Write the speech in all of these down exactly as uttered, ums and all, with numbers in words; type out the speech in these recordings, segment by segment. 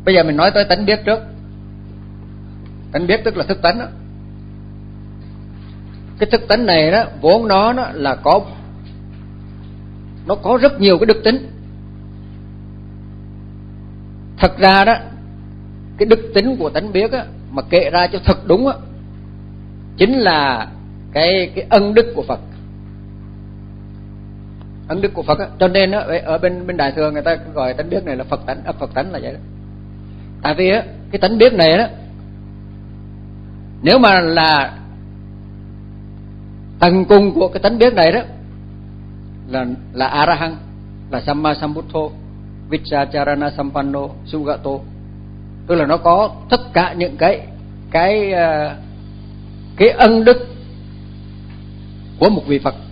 Bây giờ mình nói tới tánh biết trước. Tánh biết tức là thức tánh đó. Cái thức tánh này đó vốn nó, nó là có nó có rất nhiều cái đức tính. Thật ra đó, cái đức tính của tánh biết á, mà kể ra cho thật đúng á, chính là cái cái ân đức của Phật. Ân đức của Phật á, cho nên á, ở bên bên Đại Thừa người ta gọi tánh biết này là Phật tánh, à, Phật tánh là vậy đó. Tại vì á, cái tánh biết này đó, nếu mà là tầng cùng của cái tánh biết này đó là là A-ra-hăng, là Samma Sambuddho, Vichacharana Sampanno, Sugato, tức là nó có tất cả những cái cái cái ân đức của một vị Phật.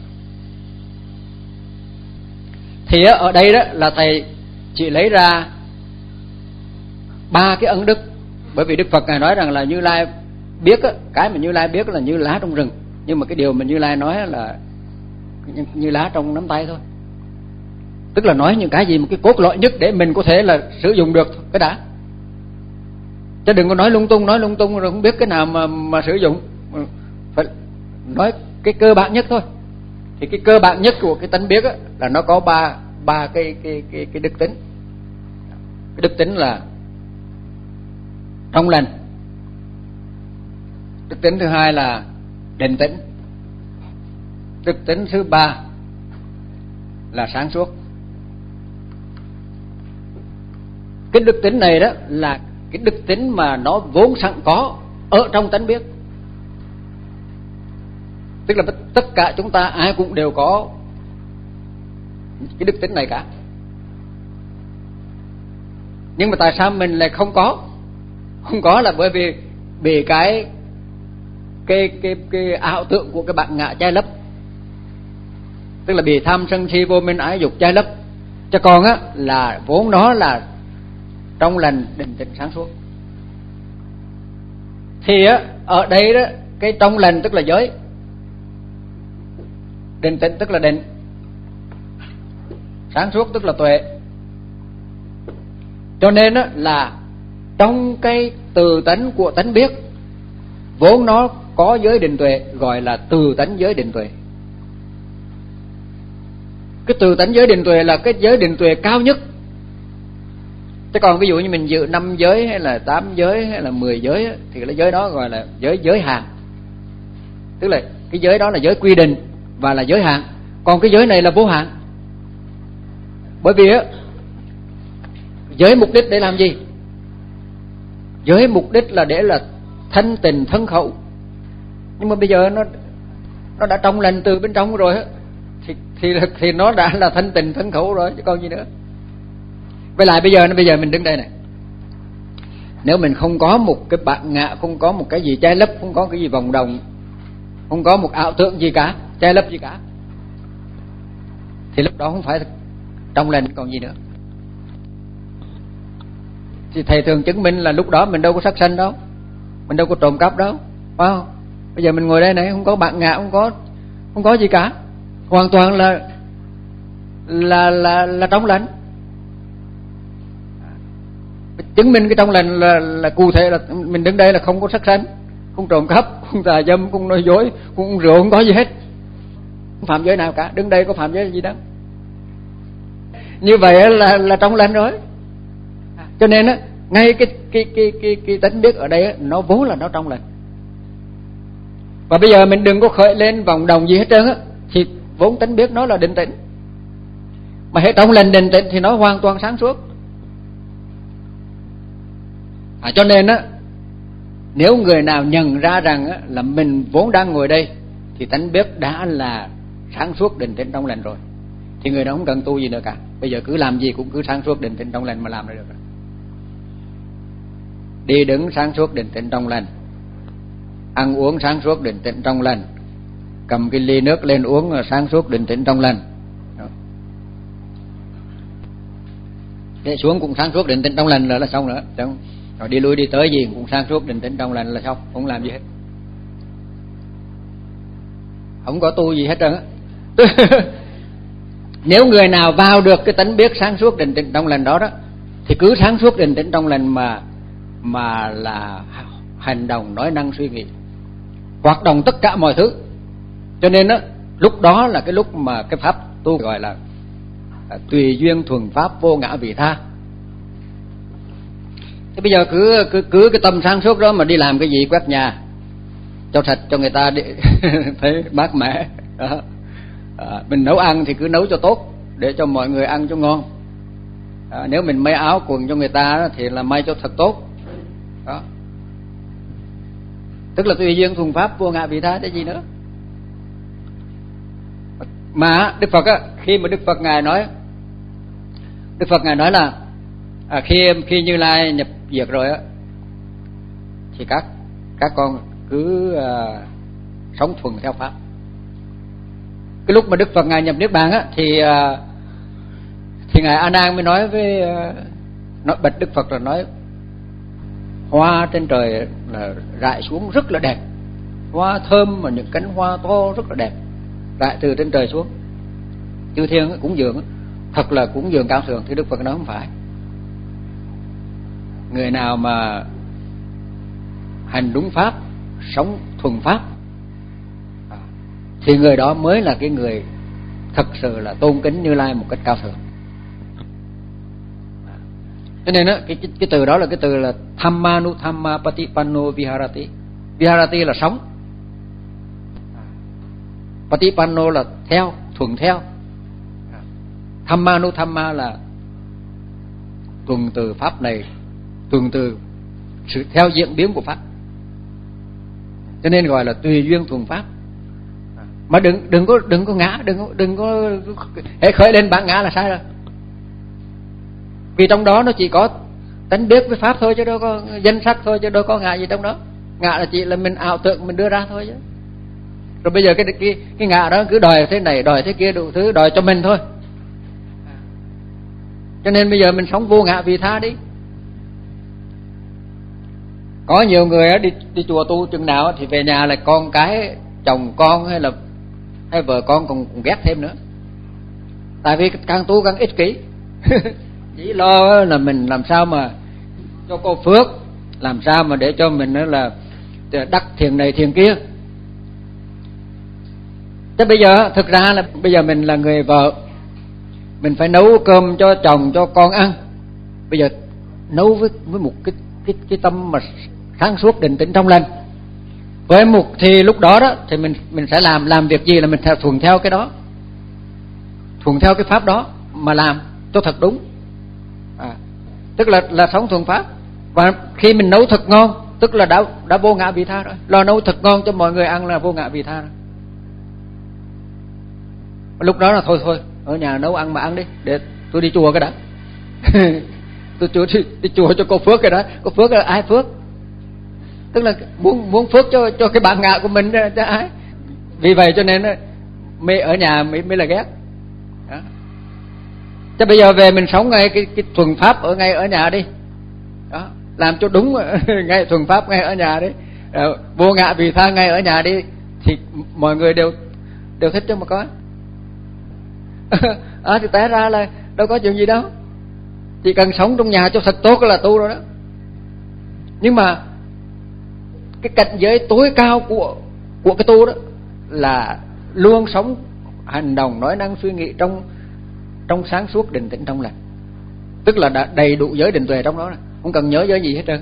Thì ở đây đó là thầy chỉ lấy ra ba cái ân đức, bởi vì Đức Phật ngài nói rằng là Như Lai biết á, cái mà Như Lai biết là như lá trong rừng, nhưng mà cái điều mà Như Lai nói là như lá trong nắm tay thôi. Tức là nói những cái gì mà cái cốt lõi nhất để mình có thể là sử dụng được cái đã. Chứ đừng có nói lung tung, nói lung tung rồi không biết cái nào mà mà sử dụng. Phải nói cái cơ bản nhất thôi. Thì cái cơ bản nhất của cái tánh biết á, là nó có ba ba cái cái cái cái đức tính. Cái đức tính là trong lành. Đức tính thứ hai là định tĩnh. Đức tính thứ ba là sáng suốt. Cái đức tính này đó là cái đức tính mà nó vốn sẵn có ở trong tánh biết. Tức là tất cả chúng ta ai cũng đều có cái đức tính này cả. Nhưng mà tại sao mình lại không có? Không có là bởi vì bị cái cái cái cái ảo tưởng của cái bản ngã che lấp. Tức là bị tham sân si vô minh ái dục che lấp. Chứ còn á là vốn nó là trong lành định tĩnh sáng suốt. Thì á ở đây đó, cái trong lành tức là giới, định tĩnh tức là định, sáng suốt tức là tuệ. Cho nên á là trong cái từ tánh của tánh biết vốn nó có giới định tuệ, gọi là từ tánh giới định tuệ. Cái từ tánh giới định tuệ là cái giới định tuệ cao nhất. Chứ còn ví dụ như mình dự năm giới hay là tám giới hay là mười giới thì cái giới đó gọi là giới giới hạn. Tức là cái giới đó là giới quy định và là giới hạn. Còn cái giới này là vô hạn. Bởi vì á, giới mục đích để làm gì? Giới mục đích là để là thanh tịnh thân khẩu. Nhưng mà bây giờ nó nó đã trong lành từ bên trong rồi á, thì thì thì nó đã là thanh tịnh thân khẩu rồi chứ còn gì nữa. Với lại bây giờ bây giờ mình đứng đây này, nếu mình không có một cái bản ngã, không có một cái gì che lấp, không có cái gì vòng đồng, không có một ảo tưởng gì cả, che lấp gì cả, thì lúc đó không phải trong lành còn gì nữa. Thì thầy thường chứng minh là lúc đó mình đâu có sát sanh đâu, mình đâu có trộm cắp đâu, phải không? Bây giờ mình ngồi đây này, không có bản ngã, không có không có gì cả, hoàn toàn là là là là trong lành. Chứng minh cái trong lành là là cụ thể là mình đứng đây là không có sát sanh, không trộm cắp, không tà dâm, không nói dối, không uống rượu, không có gì hết, không phạm giới nào cả. Đứng đây có phạm giới gì đâu. Như vậy là là trong lành rồi. Cho nên á, ngay cái cái cái cái cái tánh biết ở đây á, nó vốn là nó trong lành. Và bây giờ mình đừng có khởi lên vòng đồng gì hết trơn á, thì vốn tánh biết nó là định tĩnh. Mà hết trong lành định tĩnh thì nó hoàn toàn sáng suốt. À, cho nên á, nếu người nào nhận ra rằng á, là mình vốn đang ngồi đây thì tánh biết đã là sáng suốt định tĩnh trong lành rồi, thì người đó không cần tu gì nữa cả. Bây giờ cứ làm gì cũng cứ sáng suốt định tĩnh trong lành mà làm là được rồi. Đi đứng sáng suốt định tĩnh trong lành, ăn uống sáng suốt định tĩnh trong lành, cầm cái ly nước lên uống là sáng suốt định tĩnh trong lành, để xuống cũng sáng suốt định tĩnh trong lành là, là xong nữa. Đúng. Rồi đi lui đi tới gì cũng sáng suốt định tĩnh trong lành là xong, không làm gì hết, không có tu gì hết trơn á. Nếu người nào vào được cái tánh biết sáng suốt định tĩnh trong lành đó đó, thì cứ sáng suốt định tĩnh trong lành mà mà là hành động, nói năng, suy nghĩ, hoạt động tất cả mọi thứ. Cho nên đó, lúc đó là cái lúc mà cái pháp tu gọi là tùy duyên thuần pháp vô ngã vị tha. Thế bây giờ cứ cứ cứ cái tâm sáng suốt đó mà đi làm cái gì, quét nhà cho sạch cho người ta đi thấy mát mẻ đó. À, mình nấu ăn thì cứ nấu cho tốt để cho mọi người ăn cho ngon. À, nếu mình may áo quần cho người ta đó, thì là may cho thật tốt đó. Tức là tùy duyên thuần pháp vô ngã vị tha, cái gì nữa. Mà Đức Phật á, khi mà Đức Phật ngài nói Đức Phật ngài nói là à, khi khi Như Lai nhập diệt rồi á, thì các các con cứ à, sống thuần theo pháp. Cái lúc mà Đức Phật ngài nhập niết bàn á, thì à, thì ngài A Nan mới nói với à, nói bạch Đức Phật là nói hoa trên trời là rải xuống rất là đẹp, hoa thơm mà những cánh hoa to rất là đẹp rải từ trên trời xuống. Chư thiên cúng dường thật là cúng dường cao thượng. Thì Đức Phật nói không phải. Người nào mà hành đúng pháp, sống thuần pháp thì người đó mới là cái người thật sự là tôn kính Như Lai một cách cao thượng. Cho nên đó, cái, cái, cái từ đó là cái từ là Dhammanu Dhamma Patipanno Viharati. Viharati là sống, Patipanno là theo, thuần theo, Dhammanu Dhamma là tuần từ pháp này, tuần từ sự theo diễn biến của pháp. Cho nên gọi là tùy duyên thuần pháp. Mà đừng đừng có đừng có ngã, đừng có đừng có hễ khởi lên bản ngã là sai rồi. Vì trong đó nó chỉ có tánh biết với pháp thôi, chứ đâu có danh sắc thôi, chứ đâu có ngã gì trong đó. Ngã là chỉ là mình ảo tưởng mình đưa ra thôi chứ. Rồi bây giờ cái cái cái ngã đó cứ đòi thế này, đòi thế kia đủ thứ, đòi cho mình thôi. Cho nên bây giờ mình sống vô ngã vị tha đi. Có nhiều người đi đi chùa tu chừng nào thì về nhà là con cái, chồng con hay là hay vợ con còn, còn ghét thêm nữa. Tại vì càng tu càng ích kỷ. Chỉ lo là mình làm sao mà cho cô phước, làm sao mà để cho mình là đắc thiền này thiền kia. Thế bây giờ thực ra là bây giờ mình là người vợ, mình phải nấu cơm cho chồng cho con ăn. Bây giờ nấu với với một cái cái cái tâm mà sáng suốt định tĩnh trong lành. Với một thì lúc đó đó thì mình mình sẽ làm làm việc gì là mình theo thuần theo cái đó, thuần theo cái pháp đó mà làm cho thật đúng. À, tức là là sống thuần pháp. Và khi mình nấu thật ngon, tức là đã đã vô ngã vị tha rồi. Lo nấu thật ngon cho mọi người ăn là vô ngã vị tha rồi. Lúc đó là thôi thôi, ở nhà nấu ăn mà ăn đi, để tôi đi chùa cái đã. Tôi chùa đi, đi chùa cho cô phước cái đó. Cô phước là ai phước? Tức là muốn muốn phước cho cho cái bản ngã của mình cho ai. Vì vậy cho nên mới ở nhà mới mới là ghét. Đó. Chứ bây giờ về mình sống ngay cái cái thuần pháp ở ngay ở nhà đi. Đó, làm cho đúng ngay thuần pháp ngay ở nhà đi. Rồi, vô ngã vị tha ngay ở nhà đi thì mọi người đều đều thích cho mà có. À, thì té ra là đâu có chuyện gì đâu, chỉ cần sống trong nhà cho thật tốt là tu rồi đó. Nhưng mà cái cảnh giới tối cao của của cái tu đó là luôn sống hành động nói năng suy nghĩ trong trong sáng suốt định tĩnh trong lành, tức là đã đầy đủ giới định tuệ trong đó, không cần nhớ giới gì hết trơn.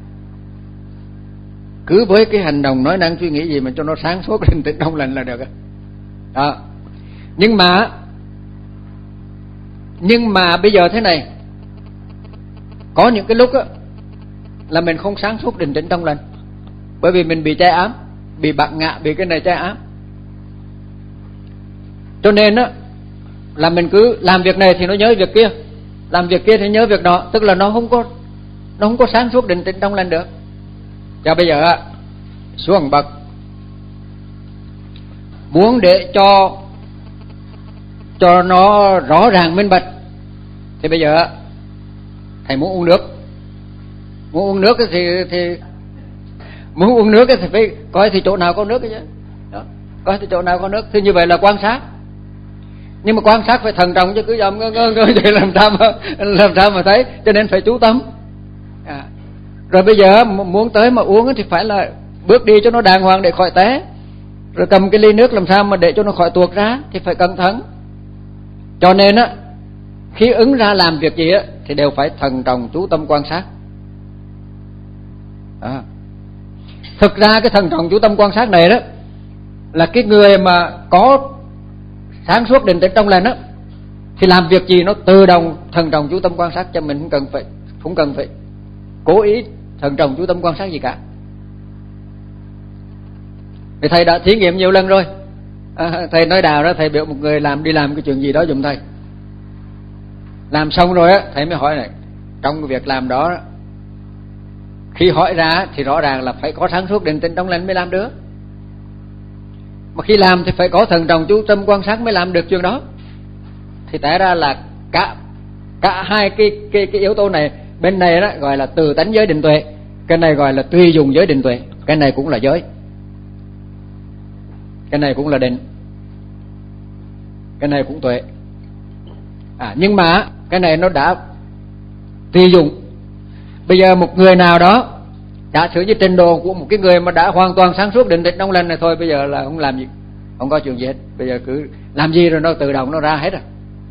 Cứ với cái hành động nói năng suy nghĩ gì mà cho nó sáng suốt định tĩnh trong lành là được đó. Nhưng mà Nhưng mà bây giờ thế này, có những cái lúc á là mình không sáng suốt định tĩnh trong lành, bởi vì mình bị che ám, bị bạn ngạ, bị cái này che ám. Cho nên á là mình cứ làm việc này thì nó nhớ việc kia, làm việc kia thì nhớ việc đó, tức là nó không có nó không có sáng suốt định tĩnh trong lành được. Và bây giờ á, xuống bậc muốn để cho cho nó rõ ràng minh bạch thì bây giờ thầy muốn uống nước, muốn uống nước thì thì muốn uống nước thì phải coi thì chỗ nào có nước cái chứ đó, coi thì chỗ nào có nước. Thì như vậy là quan sát. Nhưng mà quan sát phải thận trọng chứ cứ dòm ngơ ngơ ngơ vậy làm sao mà làm sao mà thấy, cho nên phải chú tâm. À. Rồi bây giờ muốn tới mà uống thì phải là bước đi cho nó đàng hoàng để khỏi té. Rồi cầm cái ly nước làm sao mà để cho nó khỏi tuột ra thì phải cẩn thận. Cho nên á, khi ứng ra làm việc gì á thì đều phải thận trọng chú tâm quan sát. À. Thực ra cái thận trọng chú tâm quan sát này đó là cái người mà có sáng suốt định tĩnh trong lành á thì làm việc gì nó tự động thận trọng chú tâm quan sát, cho mình không cần phải không cần phải cố ý thận trọng chú tâm quan sát gì cả. Thì thầy đã thí nghiệm nhiều lần rồi. À, thầy nói đào đó, thầy biểu một người làm đi làm cái chuyện gì đó giùm thầy. Làm xong rồi á, thầy mới hỏi này, trong cái việc làm đó khi hỏi ra thì rõ ràng là phải có sáng suốt định tĩnh trong lành mới làm được. Mà khi làm thì phải có thần trọng chú tâm quan sát mới làm được chuyện đó. Thì tại ra là cả cả hai cái cái cái yếu tố này, bên này đó gọi là từ tánh giới định tuệ, cái này gọi là tùy dùng giới định tuệ, cái này cũng là giới, cái này cũng là định, cái này cũng tuệ. À, nhưng mà cái này nó đã tùy dùng. Bây giờ một người nào đó giả sử như trình độ của một cái người mà đã hoàn toàn sáng suốt định tĩnh trong lành này thôi, bây giờ là không làm gì, không có chuyện gì hết, bây giờ cứ làm gì rồi nó tự động nó ra hết rồi.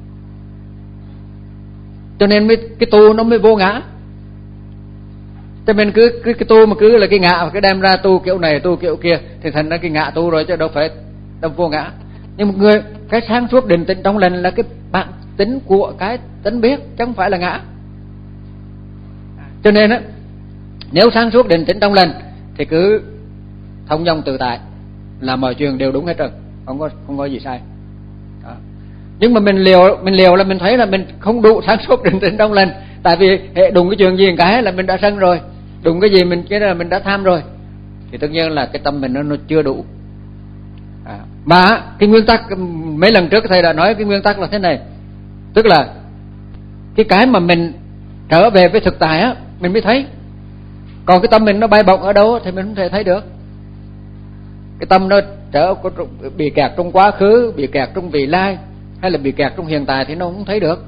Cho nên mới, cái tu nó mới vô ngã. Cho nên cứ, cứ cái tu mà cứ là cái ngã, cái đem ra tu kiểu này tu kiểu kia thì thành ra cái ngã tu rồi, chứ đâu phải đâu vô ngã. Nhưng một người cái sáng suốt định tĩnh trong lành là cái bản tính của cái tính biết, chứ không phải là ngã. Cho nên á, nếu sáng suốt định tĩnh trong lành thì cứ thông dong tự tại là mọi chuyện đều đúng hết rồi, không có không có gì sai. Đó. Nhưng mà mình liều mình liều là mình thấy là mình không đủ sáng suốt định tĩnh trong lành, tại vì hệ đụng cái chuyện gì một cái là mình đã sân rồi, đụng cái gì mình cái là mình đã tham rồi, thì tất nhiên là cái tâm mình nó, nó chưa đủ. À, mà cái nguyên tắc mấy lần trước thầy đã nói cái nguyên tắc là thế này, tức là cái cái mà mình trở về với thực tại á mình mới thấy, còn cái tâm mình nó bay bổng ở đâu thì mình không thể thấy được. Cái tâm nó trở bị kẹt trong quá khứ, bị kẹt trong vị lai, hay là bị kẹt trong hiện tại thì nó không thấy được.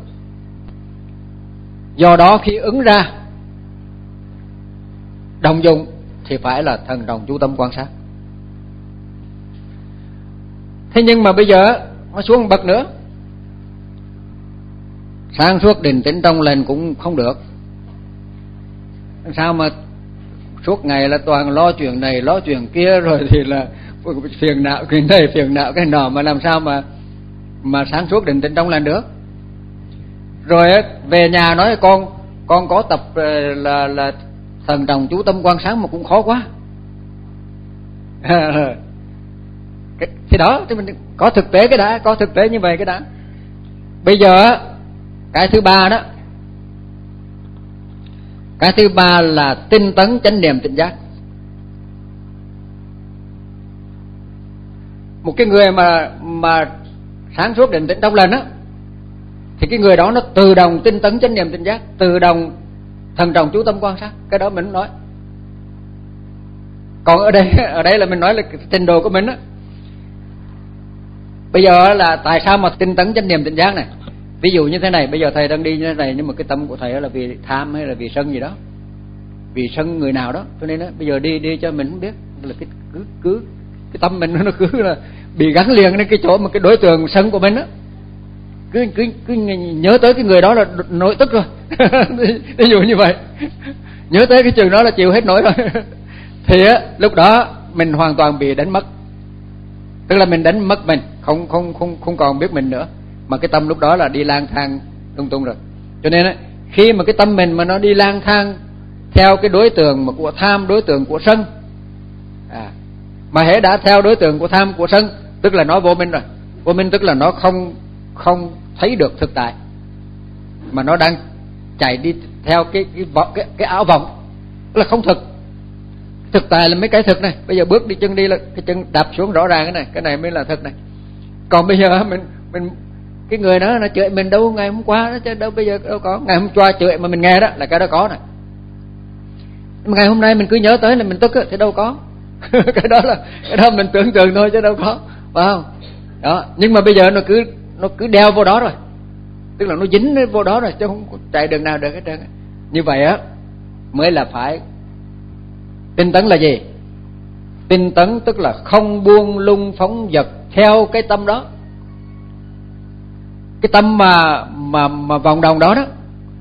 Do đó khi ứng ra đồng dụng thì phải là thần đồng chú tâm quan sát. Thế nhưng mà bây giờ nó xuống một bậc nữa, sáng suốt định tĩnh trong lành cũng không được. Sao mà suốt ngày là toàn lo chuyện này lo chuyện kia, rồi thì là phiền não cái này phiền não cái nọ, mà làm sao mà mà sáng suốt định tĩnh trong lành được. Rồi về nhà nói con con có tập là là thần đồng chú tâm quan sát mà cũng khó quá. Thì đó thì mình có thực tế cái đã, có thực tế như vậy cái đã. Bây giờ cái thứ ba đó, cái thứ ba là tinh tấn chánh niệm tỉnh giác. Một cái người mà mà sáng suốt định tĩnh trong lành á thì cái người đó nó tự động tinh tấn chánh niệm tỉnh giác, tự động thần trọng chú tâm quan sát, cái đó mình nói. Còn ở đây ở đây là mình nói là trình độ của mình á. Bây giờ là tại sao mà tinh tấn chánh niệm tỉnh giác này? Ví dụ như thế này, bây giờ thầy đang đi như thế này, nhưng mà cái tâm của thầy là vì tham hay là vì sân gì đó, vì sân người nào đó, cho nên đó, bây giờ đi đi cho mình không biết là cái cứ cứ cái tâm mình nó cứ là bị gắn liền đến cái chỗ mà cái đối tượng sân của mình á, cứ cứ cứ nhớ tới cái người đó là nổi tức rồi. Ví dụ như vậy, nhớ tới cái trường đó là chịu hết nổi rồi. Thì á lúc đó mình hoàn toàn bị đánh mất, tức là mình đánh mất mình, không không không không còn biết mình nữa, mà cái tâm lúc đó là đi lang thang lung tung rồi. Cho nên á, khi mà cái tâm mình mà nó đi lang thang theo cái đối tượng mà của tham, đối tượng của sân, à, mà hễ đã theo đối tượng của tham của sân, tức là nó vô minh rồi. Vô minh tức là nó không không thấy được thực tại, mà nó đang chạy đi theo cái cái cái, cái ảo vọng, tức là không thực. Thực tại là mấy cái thực này, bây giờ bước đi chân đi là cái chân đạp xuống rõ ràng cái này, cái này mới là thực này. Còn bây giờ mình mình cái người đó nó chửi mình đâu ngày hôm qua đó, chứ đâu bây giờ đâu có. Ngày hôm qua chửi mà mình nghe đó là cái đó có này. Nhưng ngày hôm nay mình cứ nhớ tới là mình tức thì đâu có. Cái đó là cái đó mình tưởng tượng thôi chứ đâu có, phải không? Đó, nhưng mà bây giờ nó cứ nó cứ đeo vô đó rồi, tức là nó dính vô đó rồi chứ không chạy đường nào được hết trơn. Như vậy á mới là phải tinh tấn. Là gì? Tinh tấn tức là không buông lung phóng dật theo cái tâm đó, cái tâm mà mà mà vòng đồng đó đó.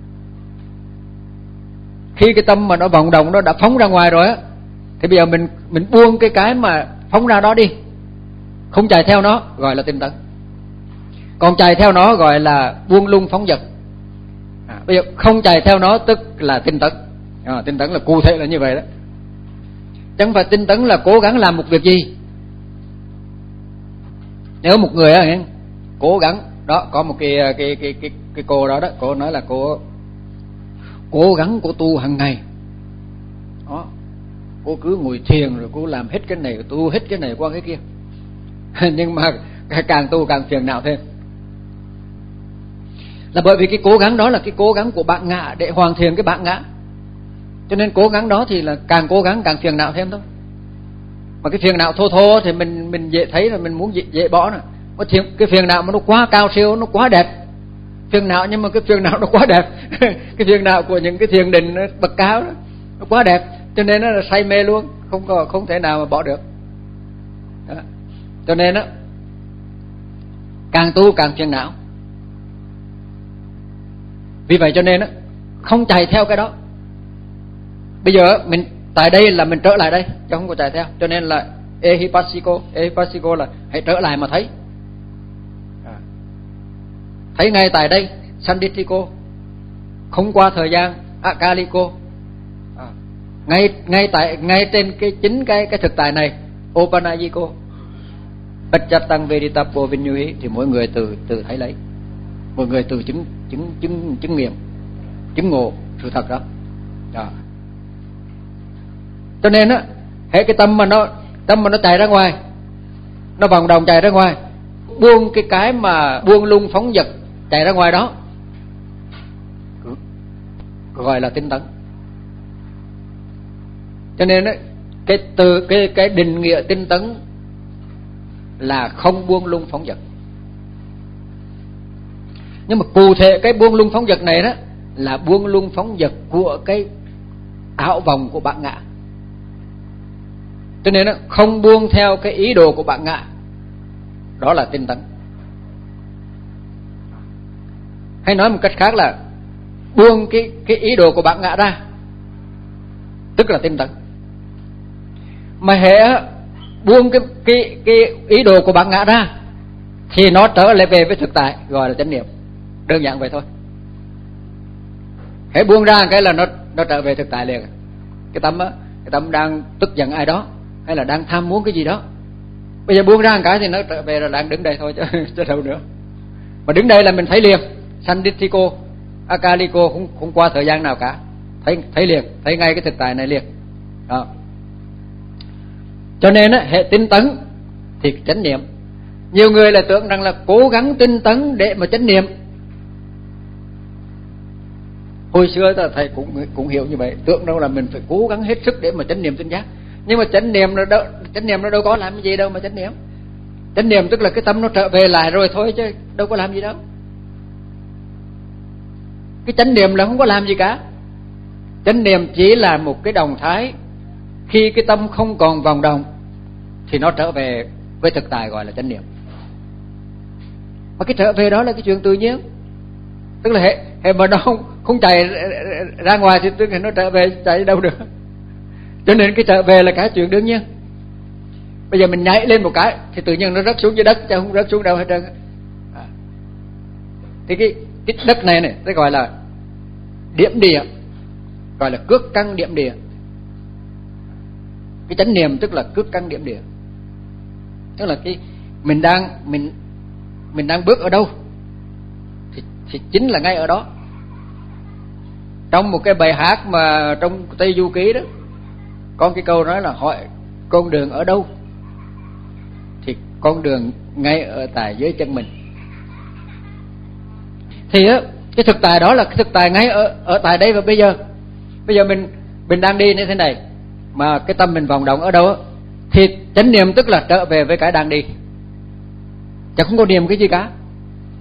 Khi cái tâm mà nó vòng đồng nó đã phóng ra ngoài rồi á, thì bây giờ mình mình buông cái cái mà phóng ra đó đi, không chạy theo nó, gọi là tinh tấn. Còn chạy theo nó gọi là buông lung phóng dật. À, bây giờ không chạy theo nó tức là tinh tấn. À, tinh tấn là cụ thể là như vậy đó. Chẳng phải tinh tấn là cố gắng làm một việc gì. Nếu một người á, cố gắng đó, có một cái cái cái cái cái cô đó đó, cô nói là cô cố gắng cô tu hàng ngày. Đó, cô cứ ngồi thiền rồi cô làm hết cái này, tu hết cái này qua cái kia. Nhưng mà càng tu càng phiền não thêm. Là bởi vì cái cố gắng đó là cái cố gắng của bạn ngã để hoàn thiện cái bạn ngã. Cho nên cố gắng đó thì là càng cố gắng càng phiền não thêm thôi. Mà cái phiền não thô thô thì mình mình dễ thấy là mình muốn dễ, dễ bỏ nè. Cái phiền não mà nó quá cao siêu, nó quá đẹp. Phiền não nhưng mà cái phiền não nó quá đẹp. Cái phiền não của những cái thiền định bậc cao đó, nó quá đẹp, cho nên nó là say mê luôn, không có không thể nào mà bỏ được. Đó. Cho nên á càng tu càng phiền não. Vì vậy cho nên á không chạy theo cái đó. Bây giờ mình tại đây là mình trở lại đây chứ không có chạy theo. Cho nên là ehipassiko, ehipassiko là hãy trở lại mà thấy. À. Thấy ngay tại đây, sandithiko, không qua thời gian, akaliko. À. Ngay ngay tại ngay trên cái chính cái cái thực tại này, opanayiko, pacchatang veditapo vinyuhi, thì mỗi người từ từ thấy lấy, mỗi người từ chứng chứng chứng chứng nghiệm, chứng ngộ sự thật đó. Đó. Cho nên á, hễ cái tâm mà nó tâm mà nó chạy ra ngoài, nó vòng đồng chạy ra ngoài, buông cái cái mà buông lung phóng dật chạy ra ngoài đó, gọi là tinh tấn. Cho nên á, cái từ cái cái định nghĩa tinh tấn là không buông lung phóng dật. Nhưng mà cụ thể cái buông lung phóng dật này đó là buông lung phóng dật của cái ảo vọng của bạn ngã. Cho nên đó, không buông theo cái ý đồ của bạn ngã, đó là tinh tấn. Hay nói một cách khác là buông cái cái ý đồ của bạn ngã ra, tức là tinh tấn. Mà hễ buông cái cái cái ý đồ của bạn ngã ra thì nó trở lại về với thực tại, gọi là chánh niệm. Đơn giản vậy thôi. Hễ buông ra cái là nó nó trở về thực tại liền. Cái tâm á, cái tâm đang tức giận ai đó hay là đang tham muốn cái gì đó, bây giờ buông ra một cái thì nó trở về là đang đứng đây thôi chứ, chứ đâu nữa. Mà đứng đây là mình thấy liền, sandithiko, akaliko, không không qua thời gian nào cả, thấy thấy liền, thấy ngay cái thực tại này liền. Đó. Cho nên á, hệ tinh tấn thì chánh niệm. Nhiều người là tưởng rằng là cố gắng tinh tấn để mà chánh niệm. Hồi xưa ta thầy cũng cũng hiểu như vậy, tưởng đâu là mình phải cố gắng hết sức để mà chánh niệm tinh giác. Nhưng mà chánh niệm nó đâu, chánh niệm nó đâu có làm cái gì đâu mà chánh niệm. Chánh niệm tức là cái tâm nó trở về lại rồi thôi chứ đâu có làm gì đâu. Cái chánh niệm là không có làm gì cả. Chánh niệm chỉ là một cái động thái, khi cái tâm không còn vòng đồng thì nó trở về với thực tại, gọi là chánh niệm. Mà cái trở về đó là cái chuyện tự nhiên. Tức là hệ, hệ mà nó không, không chạy ra ngoài thì tức là nó trở về, chạy đâu được. Cho nên cái trở về là cái chuyện đương nhiên. Bây giờ mình nhảy lên một cái thì tự nhiên nó rớt xuống dưới đất, chứ không rớt xuống đâu hết trơn. À. Thì cái, cái đất này này, nó gọi là điểm địa, gọi là cước căn điểm địa. Cái chánh niệm tức là cước căn điểm địa. Tức là cái mình đang mình mình đang bước ở đâu thì, thì chính là ngay ở đó. Trong một cái bài hát mà trong Tây Du Ký đó, có cái câu nói là hỏi con đường ở đâu, thì con đường ngay ở tại dưới chân mình. Thì á, cái thực tại đó là cái thực tại ngay ở ở tại đây và bây giờ. Bây giờ mình mình đang đi như thế này, mà cái tâm mình vòng động ở đâu á, thì chánh niệm tức là trở về với cái đang đi, chẳng không có niệm cái gì cả.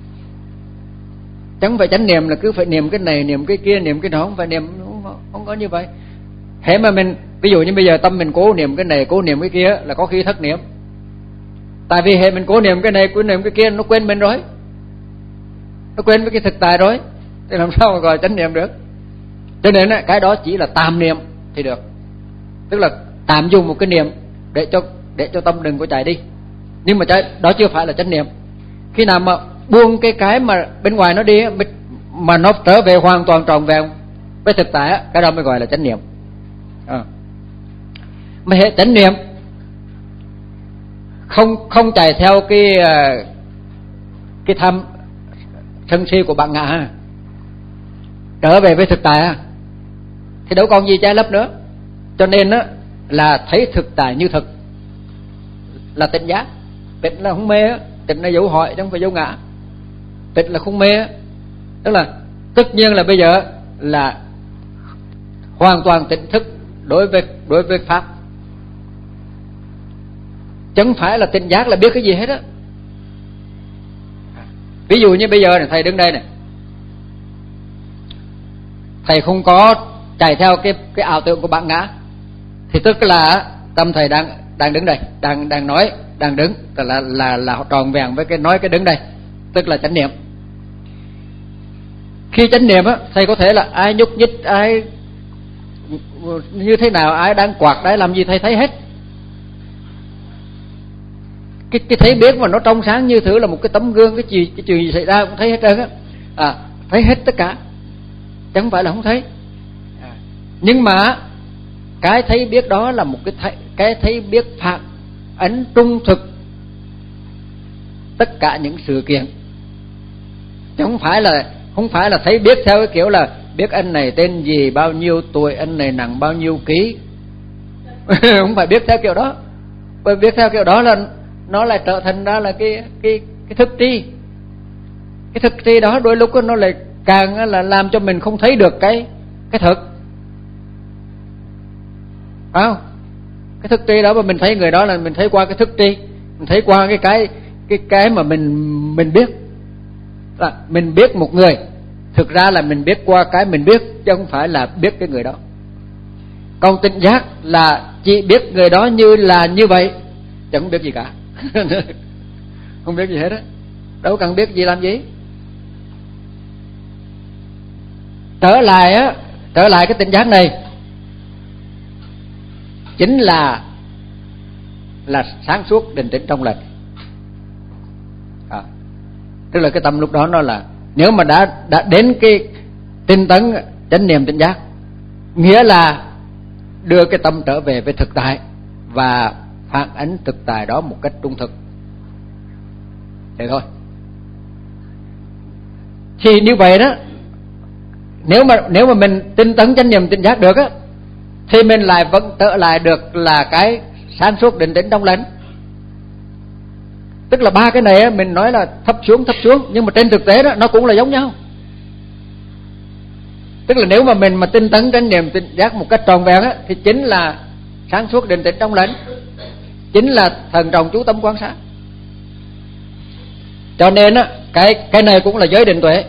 Chẳng phải chánh niệm là cứ phải niệm cái này, niệm cái kia, niệm cái đó, không phải niệm, không, không có như vậy. Hễ mà mình, ví dụ như bây giờ tâm mình cố niệm cái này, cố niệm cái kia là có khi thất niệm. Tại vì hệ mình cố niệm cái này, cố niệm cái kia, nó quên mình rồi, nó quên với cái thực tại rồi, thì làm sao mà gọi chánh niệm được. Cho nên cái đó chỉ là tạm niệm thì được, tức là tạm dùng một cái niệm để cho để cho tâm đừng có chạy đi. Nhưng mà đó chưa phải là chánh niệm. Khi nào mà buông cái cái mà bên ngoài nó đi, mà nó trở về hoàn toàn trọn vẹn với thực tại, cái đó mới gọi là chánh niệm. À. Mà hệ chánh niệm không không chạy theo cái cái tham sân si của bạn ngã, trở về với thực tại thì đâu còn gì che lấp nữa. Cho nên á là thấy thực tại như thực là tịnh giác. Tịnh là không mê á, tịnh là dấu hỏi chứ không phải dấu ngã. Tịnh là không mê á, tức là tất nhiên là bây giờ là hoàn toàn tỉnh thức đối với đối với pháp, chẳng phải là tịnh giác là biết cái gì hết á. Ví dụ như bây giờ này, thầy đứng đây này, thầy không có chạy theo cái cái ảo tưởng của bạn ngã, thì tức là tâm thầy đang đang đứng đây, đang đang nói, đang đứng, tức là là là tròn vẹn với cái nói cái đứng đây, tức là chánh niệm. Khi chánh niệm á, thầy có thể là ai nhúc nhích, ai như thế nào, ai đang quạt, ai làm gì thầy thấy hết. Cái, cái thấy biết mà nó trong sáng như thử là một cái tấm gương, cái gì cái chuyện gì xảy ra cũng thấy hết trơn á. À, thấy hết tất cả, chẳng phải là không thấy. À, nhưng mà cái thấy biết đó là một cái thấy, cái thấy biết phản ánh trung thực tất cả những sự kiện, chứ không phải là không phải là thấy biết theo cái kiểu là biết anh này tên gì, bao nhiêu tuổi, anh này nặng bao nhiêu ký. Không phải biết theo kiểu đó. Bởi biết theo kiểu đó là nó lại trở thành ra là cái cái cái thức tri. Cái thức tri đó đôi lúc nó lại càng là làm cho mình không thấy được cái cái thực. Phải không? Cái thức tri đó mà mình thấy người đó là mình thấy qua cái thức tri, mình thấy qua cái cái cái cái mà mình mình biết. Là mình biết một người, thực ra là mình biết qua cái mình biết, chứ không phải là biết cái người đó. Còn tịnh giác là chỉ biết người đó như là như vậy, chẳng biết gì cả. Không biết gì hết á, đâu cần biết gì làm gì. Trở lại á, trở lại cái tịnh giác này chính là là sáng suốt, định tĩnh, trong lành. À, tức là cái tâm lúc đó nó là, nếu mà đã đã đến cái tinh tấn chánh niệm tịnh giác, nghĩa là đưa cái tâm trở về với thực tại và phản ánh thực tại đó một cách trung thực. Thế thôi. Thì như vậy đó, nếu mà nếu mà mình tinh tấn chánh niệm tịnh giác được á, thì mình lại vẫn trở lại được là cái sáng suốt, định tĩnh, trong lành. Tức là ba cái này á, mình nói là thấp xuống thấp xuống, nhưng mà trên thực tế đó nó cũng là giống nhau. Tức là nếu mà mình mà tinh tấn chánh niệm tịnh giác một cách tròn vẹn á, thì chính là sáng suốt, định tĩnh, trong lành, chính là thần trọng chú tâm quan sát. Cho nên á, cái cái này cũng là giới định tuệ.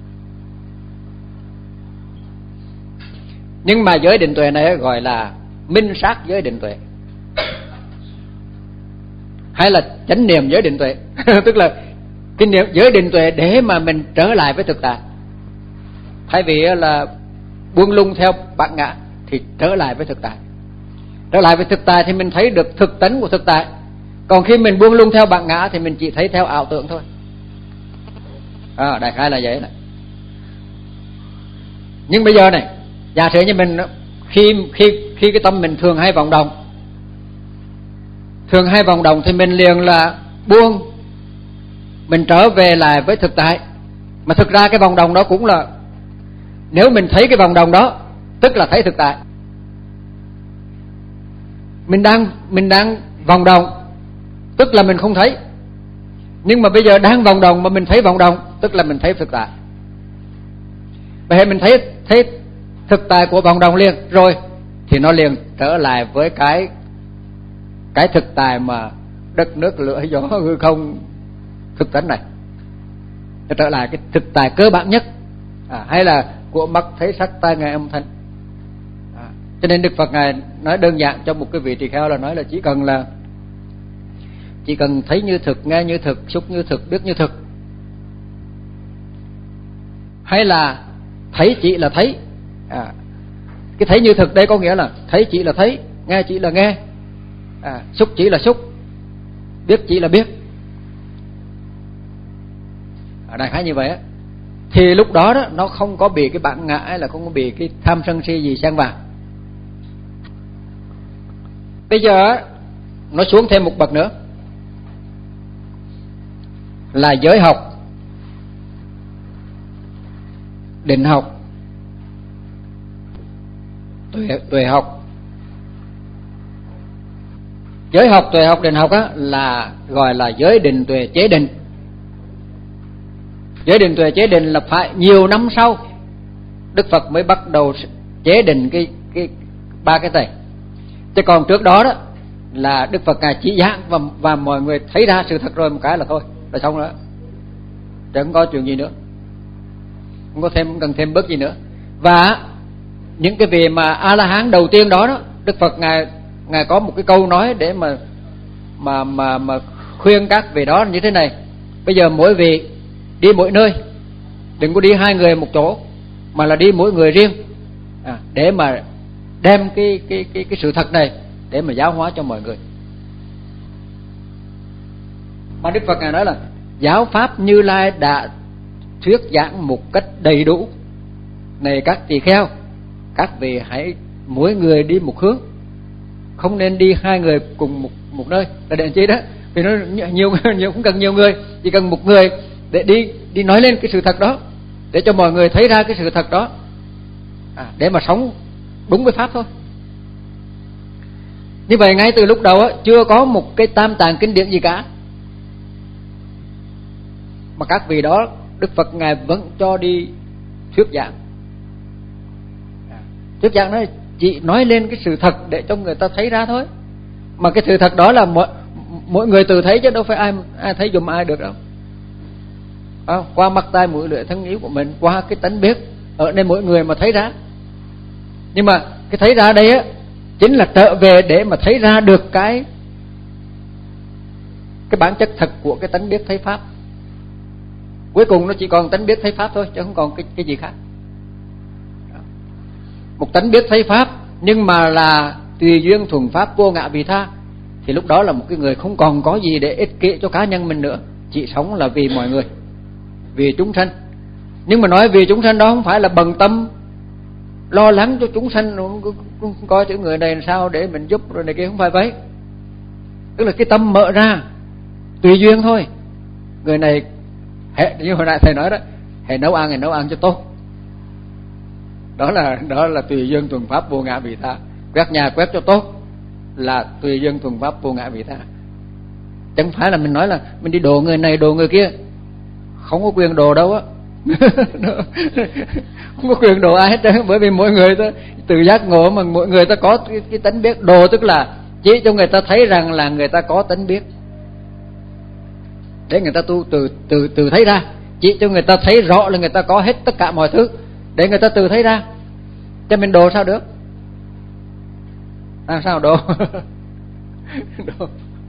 Nhưng mà giới định tuệ này gọi là minh sát giới định tuệ, hay là chánh niệm giới định tuệ. Tức là cái niệm giới định tuệ để mà mình trở lại với thực tại, thay vì là buông lung theo bản ngã thì trở lại với thực tại. Trở lại với thực tại thì mình thấy được thực tánh của thực tại. Còn khi mình buông lung theo bản ngã thì mình chỉ thấy theo ảo tưởng thôi. À, đại khái là vậy này. Nhưng bây giờ này, giả sử như mình khi khi khi cái tâm mình thường hay vọng động, thường hay vọng động thì mình liền là buông, mình trở về lại với thực tại. Mà thực ra cái vọng động đó cũng là, nếu mình thấy cái vọng động đó tức là thấy thực tại. Mình đang mình đang vọng động tức là mình không thấy, nhưng mà bây giờ đang vọng động mà mình thấy vọng động tức là mình thấy thực tại. Vậy mình thấy thấy thực tại của vọng động liền rồi thì nó liền trở lại với cái cái thực tại mà đất nước lửa gió hư không thực tánh này. trở lại cái thực tại cơ bản nhất, à, hay là của mắt thấy sắc tai nghe âm thanh. À, cho nên Đức Phật ngài nói đơn giản cho một cái vị tỳ kheo là nói là chỉ cần là chỉ cần thấy như thực, nghe như thực, xúc như thực, biết như thực, hay là thấy chỉ là thấy. À, cái thấy như thực đây có nghĩa là thấy chỉ là thấy, nghe chỉ là nghe, à, xúc chỉ là xúc, biết chỉ là biết. À, đại khái như vậy á, thì lúc đó đó nó không có bị cái bản ngã hay là không có bị cái tham sân si gì xen vào. Bây giờ nó xuống thêm một bậc nữa là giới học, định học, tuệ, tuệ học. Giới học, tuệ học, định học á là gọi là giới định, tuệ, chế định. Giới định, tuệ, chế định là phải nhiều năm sau Đức Phật mới bắt đầu chế định cái cái ba cái này. Chứ còn trước đó đó là Đức Phật ngài chỉ giảng và và mọi người thấy ra sự thật rồi một cái là thôi, là xong rồi, chứ không có chuyện gì nữa, không có thêm, không cần thêm bước gì nữa. Và những cái vị mà A La Hán đầu tiên đó đó, Đức Phật ngài ngài có một cái câu nói để mà mà mà mà khuyên các vị đó như thế này: bây giờ mỗi vị đi mỗi nơi, đừng có đi hai người một chỗ, mà là đi mỗi người riêng, à, để mà đem cái cái cái cái sự thật này để mà giáo hóa cho mọi người. Mà Đức Phật ngài nói là giáo pháp Như Lai đã thuyết giảng một cách đầy đủ. Này các tỳ kheo, các vị hãy mỗi người đi một hướng, không nên đi hai người cùng một một nơi. Là để chi đó? Vì nó nhiều nhiều cũng cần nhiều người, chỉ cần một người để đi đi nói lên cái sự thật đó, để cho mọi người thấy ra cái sự thật đó, à, để mà sống đúng với pháp thôi. Như vậy ngay từ lúc đầu á, chưa có một cái tam tạng kinh điển gì cả, mà các vị đó Đức Phật ngài vẫn cho đi thuyết giảng. À, thuyết giảng nó chỉ nói lên cái sự thật để cho người ta thấy ra thôi, mà cái sự thật đó là mỗi mỗi người tự thấy, chứ đâu phải ai ai thấy giùm ai được đâu. À, qua mắt tai mũi lưỡi thân ý của mình, qua cái tánh biết ở nên mỗi người mà thấy ra. Nhưng mà cái thấy ra đây á chính là trở về để mà thấy ra được cái cái bản chất thật của cái tánh biết thấy pháp. Cuối cùng nó chỉ còn tánh biết thấy pháp thôi, chứ không còn cái cái gì khác. Một tánh biết thấy pháp nhưng mà là tùy duyên thuần pháp, vô ngã vị tha, thì lúc đó là một cái người không còn có gì để ích kỷ cho cá nhân mình nữa, chỉ sống là vì mọi người, vì chúng sanh. Nhưng mà nói vì chúng sanh đó không phải là bận tâm lo lắng cho chúng sanh, coi chữ người này làm sao để mình giúp rồi này kia, không phải vậy. Tức là cái tâm mở ra tùy duyên thôi. Người này hệ, như hồi nãy thầy nói đó, hệ nấu ăn thì nấu ăn cho tốt, đó là đó là tùy duyên thuần pháp vô ngã vị tha. Quét nhà quét cho tốt là tùy duyên thuần pháp vô ngã vị tha. Chẳng phải là mình nói là mình đi đồ người này đồ người kia, không có quyền đồ đâu á. Không có quyền đồ ai hết trơn, bởi vì mỗi người ta tự giác ngộ, mà mỗi người ta có cái, cái tánh biết. Đồ tức là chỉ cho người ta thấy rằng là người ta có tánh biết, để người ta tu từ từ từ thấy ra, chỉ cho người ta thấy rõ là người ta có hết tất cả mọi thứ, để người ta tự thấy ra. Cho mình đồ sao được? À, sao đồ? Đồ.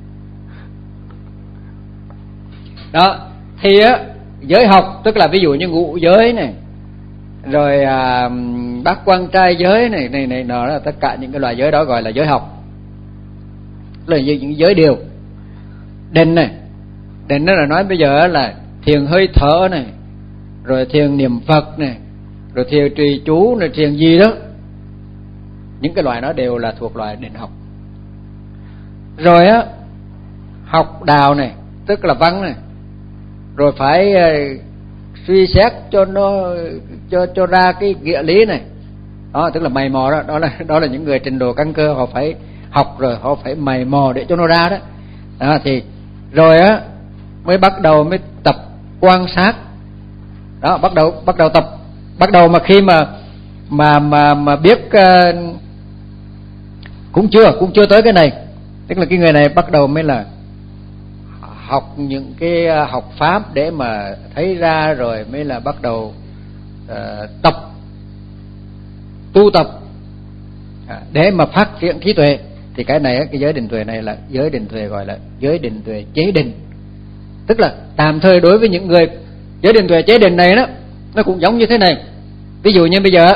Đó thì á, giới học tức là ví dụ như ngũ giới này, rồi à, bát quan trai giới này này này nọ, là tất cả những cái loại giới đó gọi là giới học, là những giới điều. Định này, định đó là nói bây giờ là thiền hơi thở này, rồi thiền niệm Phật này, rồi thiền trì chú này, thiền gì đó, những cái loại đó đều là thuộc loại định học. Rồi á, học đạo này tức là văn này, rồi phải uh, suy xét cho nó cho cho ra cái nghĩa lý này, đó tức là mày mò đó, đó là đó là những người trình độ căn cơ, họ phải học rồi họ phải mày mò để cho nó ra đó. Đó thì rồi á mới bắt đầu mới tập quan sát. Đó, bắt đầu bắt đầu tập, bắt đầu mà khi mà mà mà mà biết uh, cũng chưa cũng chưa tới cái này, tức là cái người này bắt đầu mới là học những cái học pháp để mà thấy ra rồi mới là bắt đầu uh, tập tu tập để mà phát triển trí tuệ, thì cái này cái giới định tuệ này là giới định tuệ gọi là giới định tuệ chế định. Tức là tạm thời đối với những người giới định tuệ chế định này đó, nó cũng giống như thế này. Ví dụ như bây giờ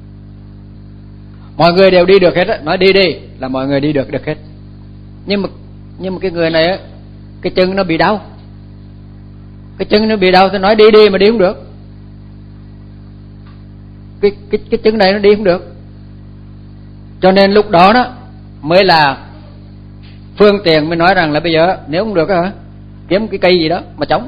mọi người đều đi được hết á, nói đi đi là mọi người đi được được hết. Nhưng mà nhưng mà cái người này á, cái chân nó bị đau, cái chân nó bị đau thì nói đi đi mà đi không được. Cái cái cái chân này nó đi không được. Cho nên lúc đó đó mới là phương tiện mới nói rằng là bây giờ nếu không được hả, kiếm cái cây gì đó mà chống.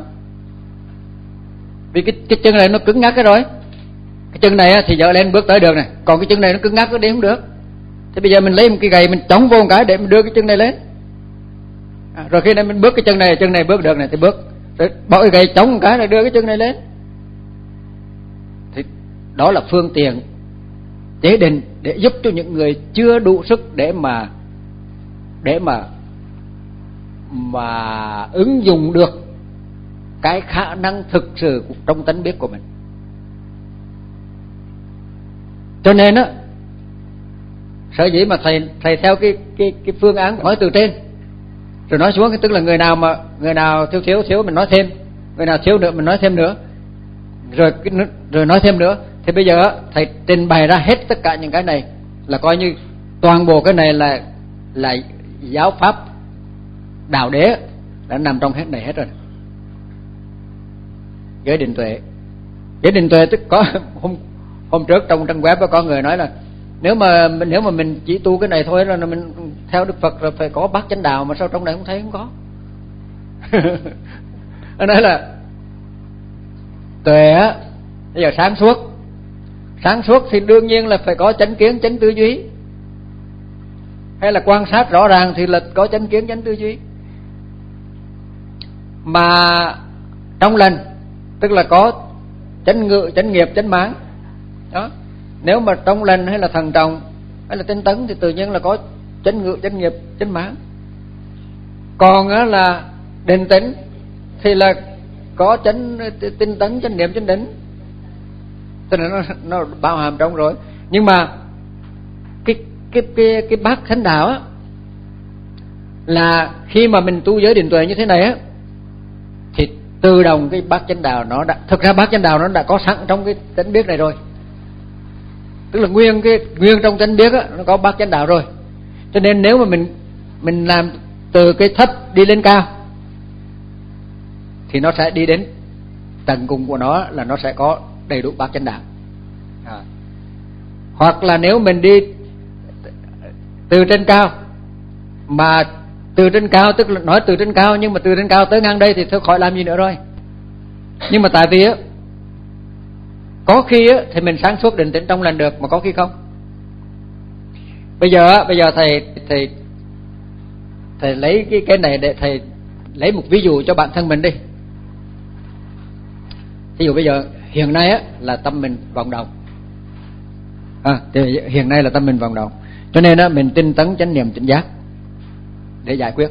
Vì cái cái chân này nó cứng ngắc cái rồi. Cái chân này thì dở lên bước tới được này, còn cái chân này nó cứng ngắc nó đi không được. Thì bây giờ mình lấy một cái gậy mình chống vô một cái để mình đưa cái chân này lên. À, rồi khi này mình bước cái chân này, chân này bước được này thì bước. Rồi bỏ cái gậy chống một cái rồi đưa cái chân này lên. Thì đó là phương tiện chế định để giúp cho những người chưa đủ sức để mà để mà mà ứng dụng được cái khả năng thực sự trong tánh biết của mình. Cho nên á, sở dĩ mà thầy thầy theo cái cái cái phương án nói từ trên rồi nói xuống, tức là người nào mà người nào thiếu thiếu thiếu mình nói thêm, người nào thiếu nữa mình nói thêm nữa, rồi rồi nói thêm nữa. Thì bây giờ thầy trình bày ra hết tất cả những cái này là coi như toàn bộ cái này là là giáo pháp đạo đế đã nằm trong hết này hết rồi. Giới định tuệ, giới định tuệ tức có hôm hôm trước trong trang web có người nói là nếu mà nếu mà mình chỉ tu cái này thôi là mình theo Đức Phật rồi phải có bát chánh đạo, mà sao trong này không thấy không có. Nó nói là tuệ á, bây giờ sáng suốt, sáng suốt thì đương nhiên là phải có chánh kiến chánh tư duy, hay là quan sát rõ ràng thì là có chánh kiến chánh tư duy. Mà trong lành tức là có chánh ngự chánh nghiệp chánh mãn đó. Nếu mà trong lành hay là thần trọng hay là tinh tấn thì tự nhiên là có chánh ngự chánh nghiệp chánh mãn. Còn á là định tĩnh thì là có chánh tinh tấn chánh niệm chánh định, tức là nó nó bao hàm trong rồi. Nhưng mà cái cái cái cái bát chánh đạo á, là khi mà mình tu giới định tuệ như thế này á, thì tự động cái bát chánh đạo nó đã, thực ra bát chánh đạo nó đã có sẵn trong cái tánh biết này rồi. Tức là nguyên cái nguyên trong tánh biết á, nó có bát chánh đạo rồi. Cho nên nếu mà mình mình làm từ cái thấp đi lên cao thì nó sẽ đi đến tận cùng của nó là nó sẽ có đầy đủ bát chánh đạo. À. Hoặc là nếu mình đi từ trên cao, mà từ trên cao tức là nói từ trên cao, nhưng mà từ trên cao tới ngang đây thì thôi khỏi làm gì nữa rồi. Nhưng mà tại vì á, có khi á thì mình sáng suốt định tĩnh trong lành được, mà có khi không. Bây giờ á, bây giờ thầy thầy thầy lấy cái cái này để thầy lấy một ví dụ cho bản thân mình đi. Ví dụ bây giờ hiện nay á là tâm mình vọng động. À, thì hiện nay là tâm mình vọng động. Cho nên á mình tinh tấn chánh niệm tỉnh giác để giải quyết.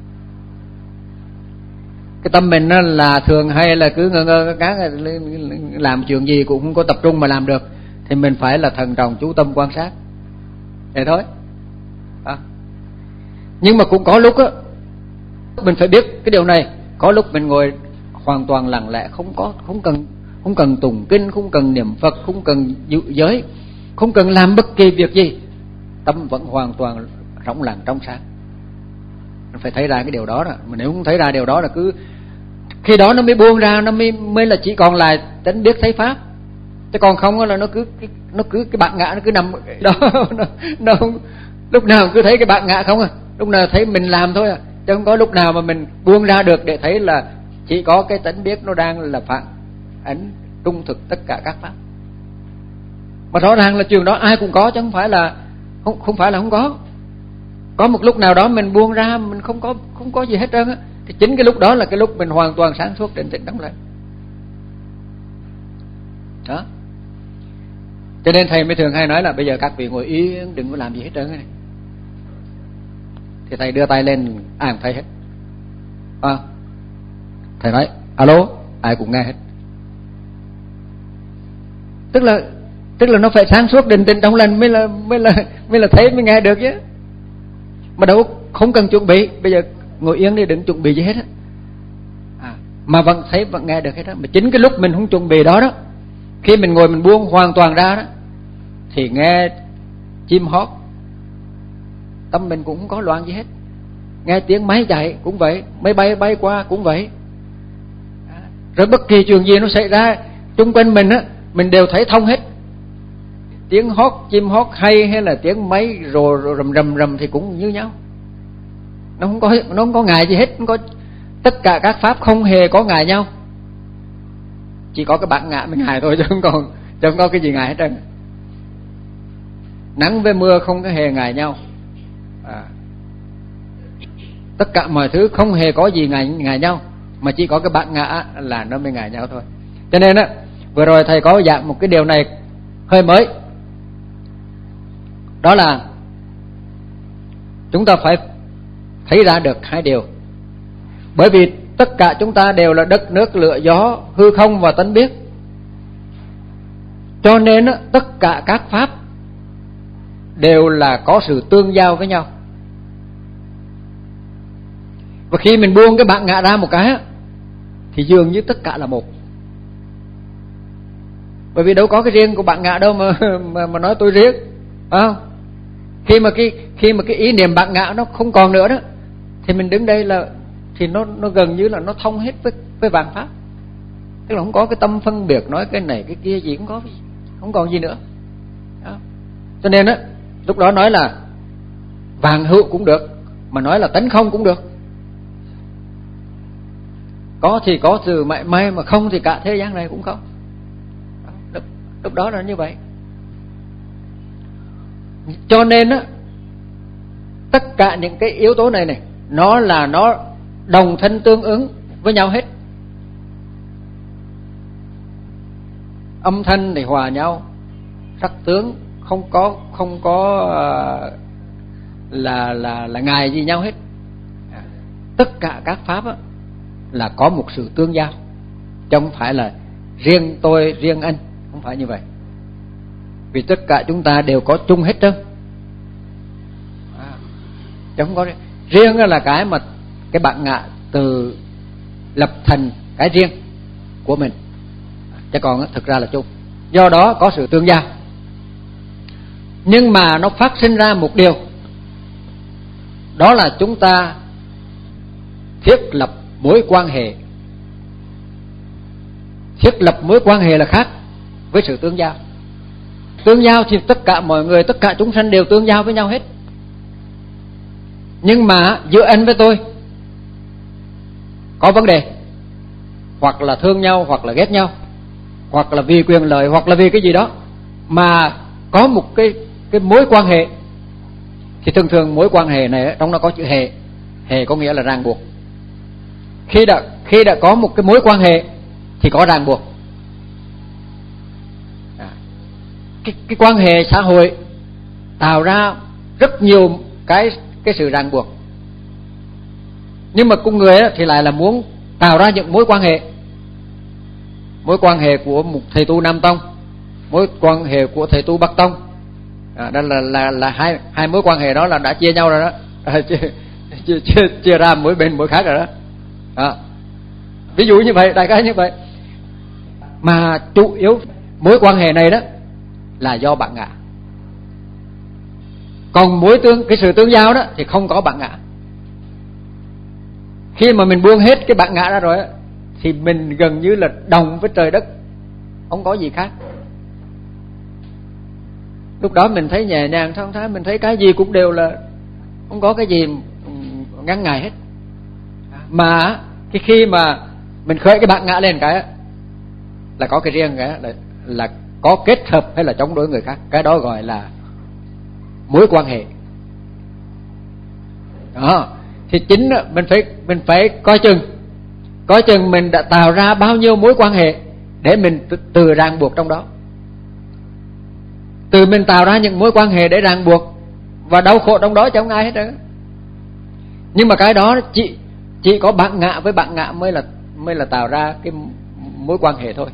Cái tâm mình á là thường hay là cứ ngơ ngơ ngác làm chuyện gì cũng không có tập trung mà làm được, thì mình phải là thần trọng chú tâm quan sát. Vậy thôi. À. Nhưng mà cũng có lúc á mình phải biết cái điều này, có lúc mình ngồi hoàn toàn lặng lẽ, không có không cần không cần tụng kinh, không cần niệm Phật, không cần dự giới, không cần làm bất kỳ việc gì, tâm vẫn hoàn toàn rỗng lặng trong sáng. Mình phải thấy ra cái điều đó đó. Mà nếu không thấy ra điều đó là cứ khi đó nó mới buông ra, nó mới mới là chỉ còn lại tánh biết thấy pháp. Chứ còn không là nó cứ nó cứ cái bản ngã nó cứ nằm đó, nó, nó không, lúc nào cứ thấy cái bản ngã không à, lúc nào thấy mình làm thôi à, chứ không có lúc nào mà mình buông ra được để thấy là chỉ có cái tánh biết nó đang là phản ánh trung thực tất cả các pháp. Mà rõ ràng là chuyện đó ai cũng có, chứ không phải là không không phải là không có. Có một lúc nào đó mình buông ra, mình không có không có gì hết trơn á, thì chính cái lúc đó là cái lúc mình hoàn toàn sáng suốt định tĩnh trong lành. Đó. Cho nên thầy mới thường hay nói là bây giờ các vị ngồi yên, đừng có làm gì hết trơn này. Thì thầy đưa tay lên ai cũng thấy hết. À, thầy nói alo, ai cũng nghe hết. Tức là tức là nó phải sáng suốt định tĩnh trong lành mới là mới là mới là thấy mới nghe được chứ. Mà đâu không cần chuẩn bị, bây giờ ngồi yên đi, đừng chuẩn bị gì hết á. À, mà vẫn thấy vẫn nghe được hết á. Mà chính cái lúc mình không chuẩn bị đó đó, khi mình ngồi mình buông hoàn toàn ra đó, thì nghe chim hót, tâm mình cũng không có loạn gì hết. Nghe tiếng máy chạy cũng vậy, máy bay bay qua cũng vậy. À, rồi bất kỳ chuyện gì nó xảy ra chung quanh mình á, mình đều thấy thông hết. Tiếng hót chim hót hay hay là tiếng máy rồ, rồ rầm rầm rầm thì cũng như nhau. Nó không có nó không có ngại gì hết, không có, tất cả các pháp không hề có ngại nhau. Chỉ có cái bản ngã mình ngại thôi, chứ không còn chứ không có cái gì ngại hết trơn. Nắng với mưa không có hề ngại nhau. À, tất cả mọi thứ không hề có gì ngại ngại nhau, mà chỉ có cái bản ngã là nó mới ngại nhau thôi. Cho nên á, vừa rồi thầy có dạng một cái điều này hơi mới. Đó là chúng ta phải thấy ra được hai điều. Bởi vì tất cả chúng ta đều là đất nước lửa gió, hư không và tánh biết. Cho nên tất cả các pháp đều là có sự tương giao với nhau. Và khi mình buông cái bản ngã ra một cái thì dường như tất cả là một. Bởi vì đâu có cái riêng của bản ngã đâu mà mà, mà nói tôi riêng, phải không? Khi mà cái khi mà cái ý niệm bản ngã nó không còn nữa đó, thì mình đứng đây là thì nó nó gần như là nó thông hết với với vạn pháp. Tức là không có cái tâm phân biệt nói cái này cái kia gì, cũng có không còn gì nữa. Đó. Cho nên á, lúc đó nói là vạn hữu cũng được, mà nói là tánh không cũng được. Có thì có từ mãi may, mà không thì cả thế gian này cũng không. Đó. Lúc, lúc đó là như vậy. Cho nên á, tất cả những cái yếu tố này này, nó là nó đồng thân tương ứng với nhau hết. Âm thanh thì hòa nhau, sắc tướng không có không có uh, là là là ngài gì nhau hết. Tất cả các pháp á, là có một sự tương giao, chứ không phải là riêng tôi riêng anh, không phải như vậy. Vì tất cả chúng ta đều có chung hết trơn. À, chứ không có riêng. Riêng là cái mà cái bản ngã từ lập thành cái riêng của mình, chứ còn thực ra là chung. Do đó có sự tương giao. Nhưng mà nó phát sinh ra một điều, đó là chúng ta thiết lập mối quan hệ. Thiết lập mối quan hệ là khác với sự tương giao. Tương giao thì tất cả mọi người, tất cả chúng sanh đều tương giao với nhau hết. Nhưng mà giữa anh với tôi có vấn đề, hoặc là thương nhau, hoặc là ghét nhau, hoặc là vì quyền lợi, hoặc là vì cái gì đó, mà có một cái cái mối quan hệ. Thì thường thường mối quan hệ này trong nó có chữ hệ. Hệ có nghĩa là ràng buộc. Khi đã khi đã có một cái mối quan hệ thì có ràng buộc. À, cái cái quan hệ xã hội tạo ra rất nhiều cái cái sự ràng buộc. Nhưng mà con người thì lại là muốn tạo ra những mối quan hệ. Mối quan hệ của một thầy tu Nam Tông, mối quan hệ của thầy tu Bắc Tông. À, đó là là là hai hai mối quan hệ đó là đã chia nhau rồi đó. À, chia, chia, chia, chia ra mỗi bên mỗi khác rồi đó. À, ví dụ như vậy, đại khái như vậy. Mà chủ yếu mối quan hệ này đó là do bản ngã. Còn mối tương cái sự tương giao đó thì không có bản ngã. Khi mà mình buông hết cái bản ngã ra rồi đó, thì mình gần như là đồng với trời đất, không có gì khác. Lúc đó mình thấy nhẹ nhàng thông thái, mình thấy cái gì cũng đều là không có cái gì ngăn ngại hết. Mà cái khi mà mình khởi cái bản ngã lên cái là có cái riêng, cái là, là có kết hợp hay là chống đối người khác, cái đó gọi là mối quan hệ. Đó, thì chính mình phải mình phải coi chừng, coi chừng mình đã tạo ra bao nhiêu mối quan hệ để mình từ, từ ràng buộc trong đó. Từ mình tạo ra những mối quan hệ để ràng buộc và đau khổ trong đó, chẳng ai hết đó. Nhưng mà cái đó chỉ chỉ có bản ngã với bản ngã mới là mới là tạo ra cái mối quan hệ thôi.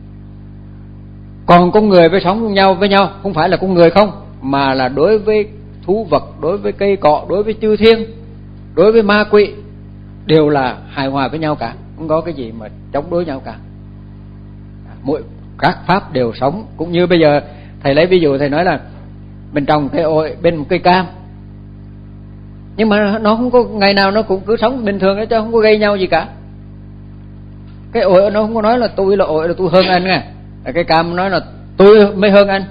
Còn con người với sống với nhau với nhau không phải là con người không, mà là đối với thú vật, đối với cây cọ, đối với chư thiên, đối với ma quỷ đều là hài hòa với nhau cả, không có cái gì mà chống đối nhau cả. Mỗi các pháp đều sống. Cũng như bây giờ thầy lấy ví dụ, thầy nói là mình trồng cây ổi bên một cây cam, nhưng mà nó không có ngày nào nó cũng cứ sống bình thường đó, chứ không có gây nhau gì cả. Cái ổi nó không có nói là tôi là ổi là tôi hơn anh nghe, cái cam nói là tôi mới hơn anh.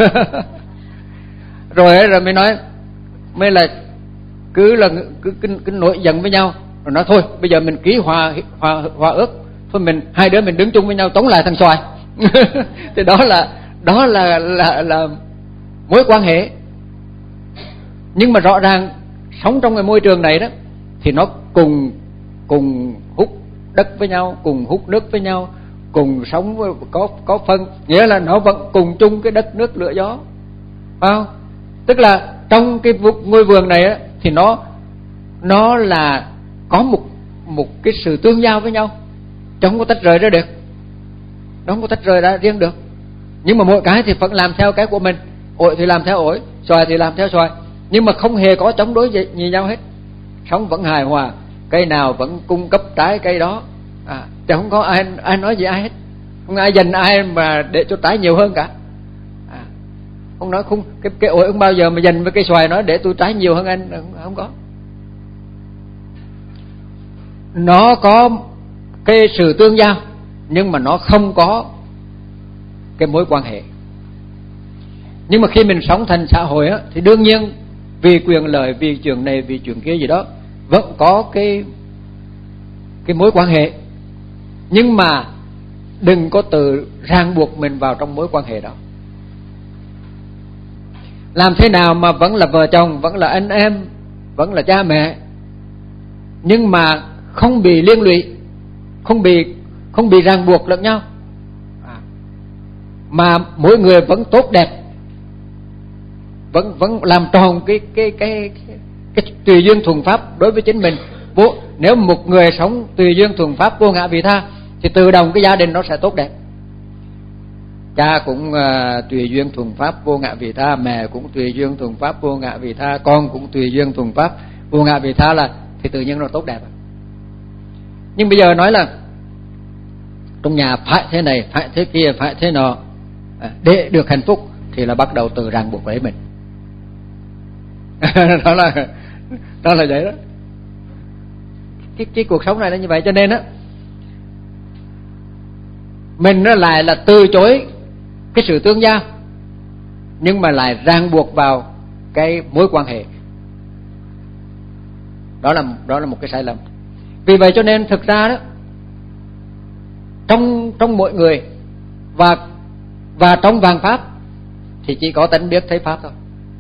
rồi rồi mới nói mới là cứ là cứ, cứ, cứ nổi giận với nhau, rồi nói thôi bây giờ mình ký hòa hòa hòa ước, thôi mình hai đứa mình đứng chung với nhau chống lại thằng xoài. Thì đó là đó là là là mối quan hệ. Nhưng mà rõ ràng sống trong cái môi trường này đó thì nó cùng cùng hút đất với nhau, cùng hút nước với nhau, cùng sống có có phân, nghĩa là nó vẫn cùng chung cái đất nước lửa gió, phải không? Tức là trong cái ngôi vườn này á, thì nó nó là có một một cái sự tương giao với nhau, chứ không có tách rời ra được, nó không có tách rời ra riêng được. Nhưng mà mỗi cái thì vẫn làm theo cái của mình, ổi thì làm theo ổi, xoài thì làm theo xoài, nhưng mà không hề có chống đối gì, gì nhau hết, sống vẫn hài hòa, cây nào vẫn cung cấp trái cây đó, à, chứ không có ai ai nói gì ai hết, không ai giành ai mà để cho trái nhiều hơn cả. À, không nói không cái cái ổi không bao giờ mà giành với cây xoài nói để tôi trái nhiều hơn anh, không, không có. Nó có cái sự tương giao nhưng mà nó không có cái mối quan hệ. Nhưng mà khi mình sống thành xã hội á, thì đương nhiên vì quyền lợi, vì chuyện này, vì chuyện kia gì đó, vẫn có cái cái mối quan hệ. Nhưng mà đừng có tự ràng buộc mình vào trong mối quan hệ đó. Làm thế nào mà vẫn là vợ chồng, vẫn là anh em, vẫn là cha mẹ, nhưng mà không bị liên lụy, không bị không bị ràng buộc lẫn nhau, à, mà mỗi người vẫn tốt đẹp, vẫn vẫn làm tròn cái cái cái cái, cái tùy duyên thuần pháp đối với chính mình. Vô, nếu một người sống tùy duyên thuần pháp vô ngã vị tha thì tự động cái gia đình nó sẽ tốt đẹp. Cha cũng uh, tùy duyên thuần pháp vô ngã vị tha, mẹ cũng tùy duyên thuần pháp vô ngã vị tha, con cũng tùy duyên thuần pháp vô ngã vị tha, là thì tự nhiên nó tốt đẹp. Nhưng bây giờ nói là trong nhà phải thế này, phải thế kia, phải thế nọ để được hạnh phúc, thì là bắt đầu tự ràng buộc lấy mình. đó là đó là vậy đó. Cái cái cuộc sống này là như vậy, cho nên á mình nó lại là từ chối cái sự tương giao, nhưng mà lại ràng buộc vào cái mối quan hệ. Đó là đó là một cái sai lầm. Vì vậy cho nên thực ra đó, trong trong mỗi người và và trong vạn pháp thì chỉ có tánh biết thấy pháp thôi,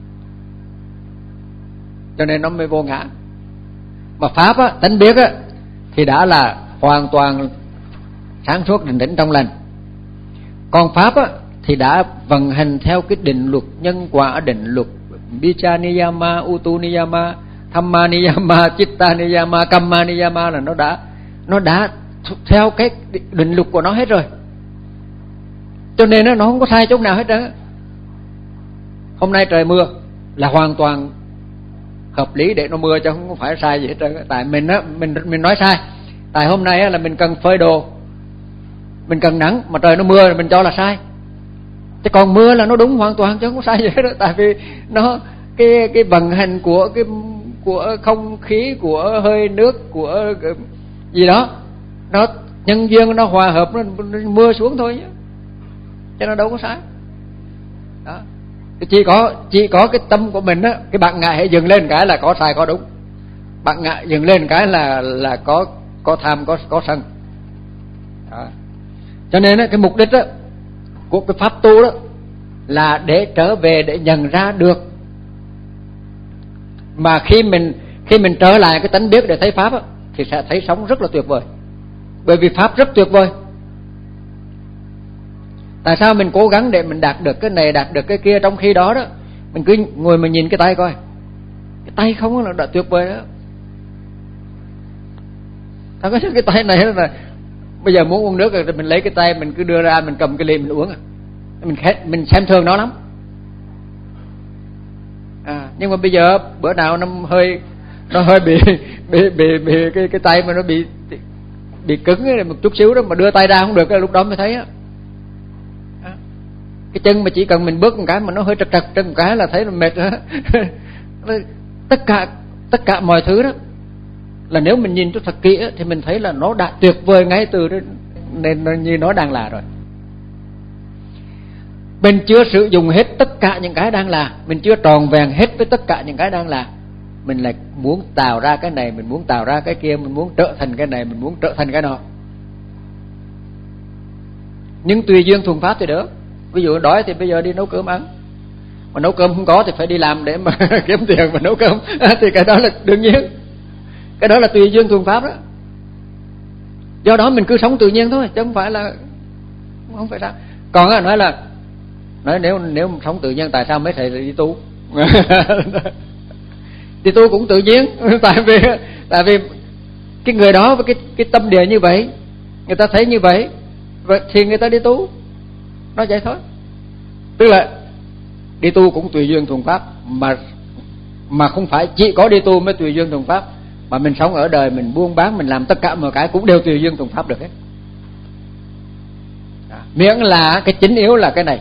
cho nên nó mới vô ngã. Mà pháp á, tánh biết á, thì đã là hoàn toàn sáng suốt định tĩnh trong lành. Còn pháp á, thì đã vận hành theo cái định luật nhân quả, định luật Bicca Niyama, Utu Niyama, Thamma Niyama, Chitta Niyama, Kamma Niyama, là nó đã nó đã theo cái định luật của nó hết rồi. Cho nên nó không có sai chỗ nào hết đó. Hôm nay trời mưa là hoàn toàn hợp lý để nó mưa, chứ không phải sai gì hết trơn. Tại mình á, mình mình nói sai. Tại hôm nay á, là mình cần phơi đồ, mình cần nắng, mà trời nó mưa mình cho là sai. Chứ còn mưa là nó đúng hoàn toàn chứ không có sai gì hết đó. Tại vì nó cái cái vận hành của cái của không khí, của hơi nước, của gì đó, nó nhân duyên nó hòa hợp, nó, nó mưa xuống thôi chứ, chứ nó đâu có sai. Đó. Chỉ có chỉ có cái tâm của mình á, cái bạn ngại hãy dừng lên cái là có sai có đúng, bạn ngại dừng lên cái là là có có tham có có sân. Đó. Cho nên á, cái mục đích á của cái pháp tu đó là để trở về, để nhận ra được. Mà khi mình khi mình trở lại cái tánh biết để thấy pháp á, thì sẽ thấy sống rất là tuyệt vời. Bởi vì pháp rất tuyệt vời. Tại sao mình cố gắng để mình đạt được cái này, đạt được cái kia, trong khi đó đó mình cứ ngồi mà nhìn cái tay coi, cái tay không là đã tuyệt vời đó. Thật cái cái tay này là Bây giờ muốn uống nước thì mình lấy cái tay mình cứ đưa ra, mình cầm cái ly mình uống à. Mình mình xem thường nó lắm. À, nhưng mà bây giờ bữa nào nó hơi nó hơi bị bị bị, bị cái cái tay mà nó bị bị cứng một chút xíu đó, mà đưa tay ra không được, lúc đó mới thấy á. Cái chân mà chỉ cần mình bước một cái mà nó hơi trật trật chân một cái là thấy là mệt rồi. tất cả tất cả mọi thứ đó là nếu mình nhìn cho thật kỹ thì mình thấy là nó đã tuyệt vời ngay từ đó, nên nó như nó đang là rồi. Mình chưa sử dụng hết tất cả những cái đang là, mình chưa tròn vẹn hết với tất cả những cái đang là, mình lại muốn tạo ra cái này, mình muốn tạo ra cái kia, mình muốn trở thành cái này, mình muốn trở thành cái nọ. Nhưng tùy duyên thuần pháp thì đỡ. Ví dụ đói thì bây giờ đi nấu cơm ăn, mà nấu cơm không có thì phải đi làm để mà kiếm tiền mà nấu cơm. Thì cái đó là đương nhiên, cái đó là tùy duyên thuần pháp đó. Do đó mình cứ sống tự nhiên thôi, chứ không phải là không phải sao. Còn á, nói là nói nếu nếu sống tự nhiên tại sao mấy thầy đi tu? Đi tu cũng tự nhiên, tại vì tại vì cái người đó với cái cái tâm địa như vậy, người ta thấy như vậy thì người ta đi tu. Nó vậy thôi. Tức là đi tu cũng tùy duyên thuần pháp, mà mà không phải chỉ có đi tu mới tùy duyên thuần pháp, mà mình sống ở đời, mình buôn bán, mình làm tất cả mọi cái cũng đều tùy duyên thuần pháp được hết. À, miễn là cái chính yếu là cái này.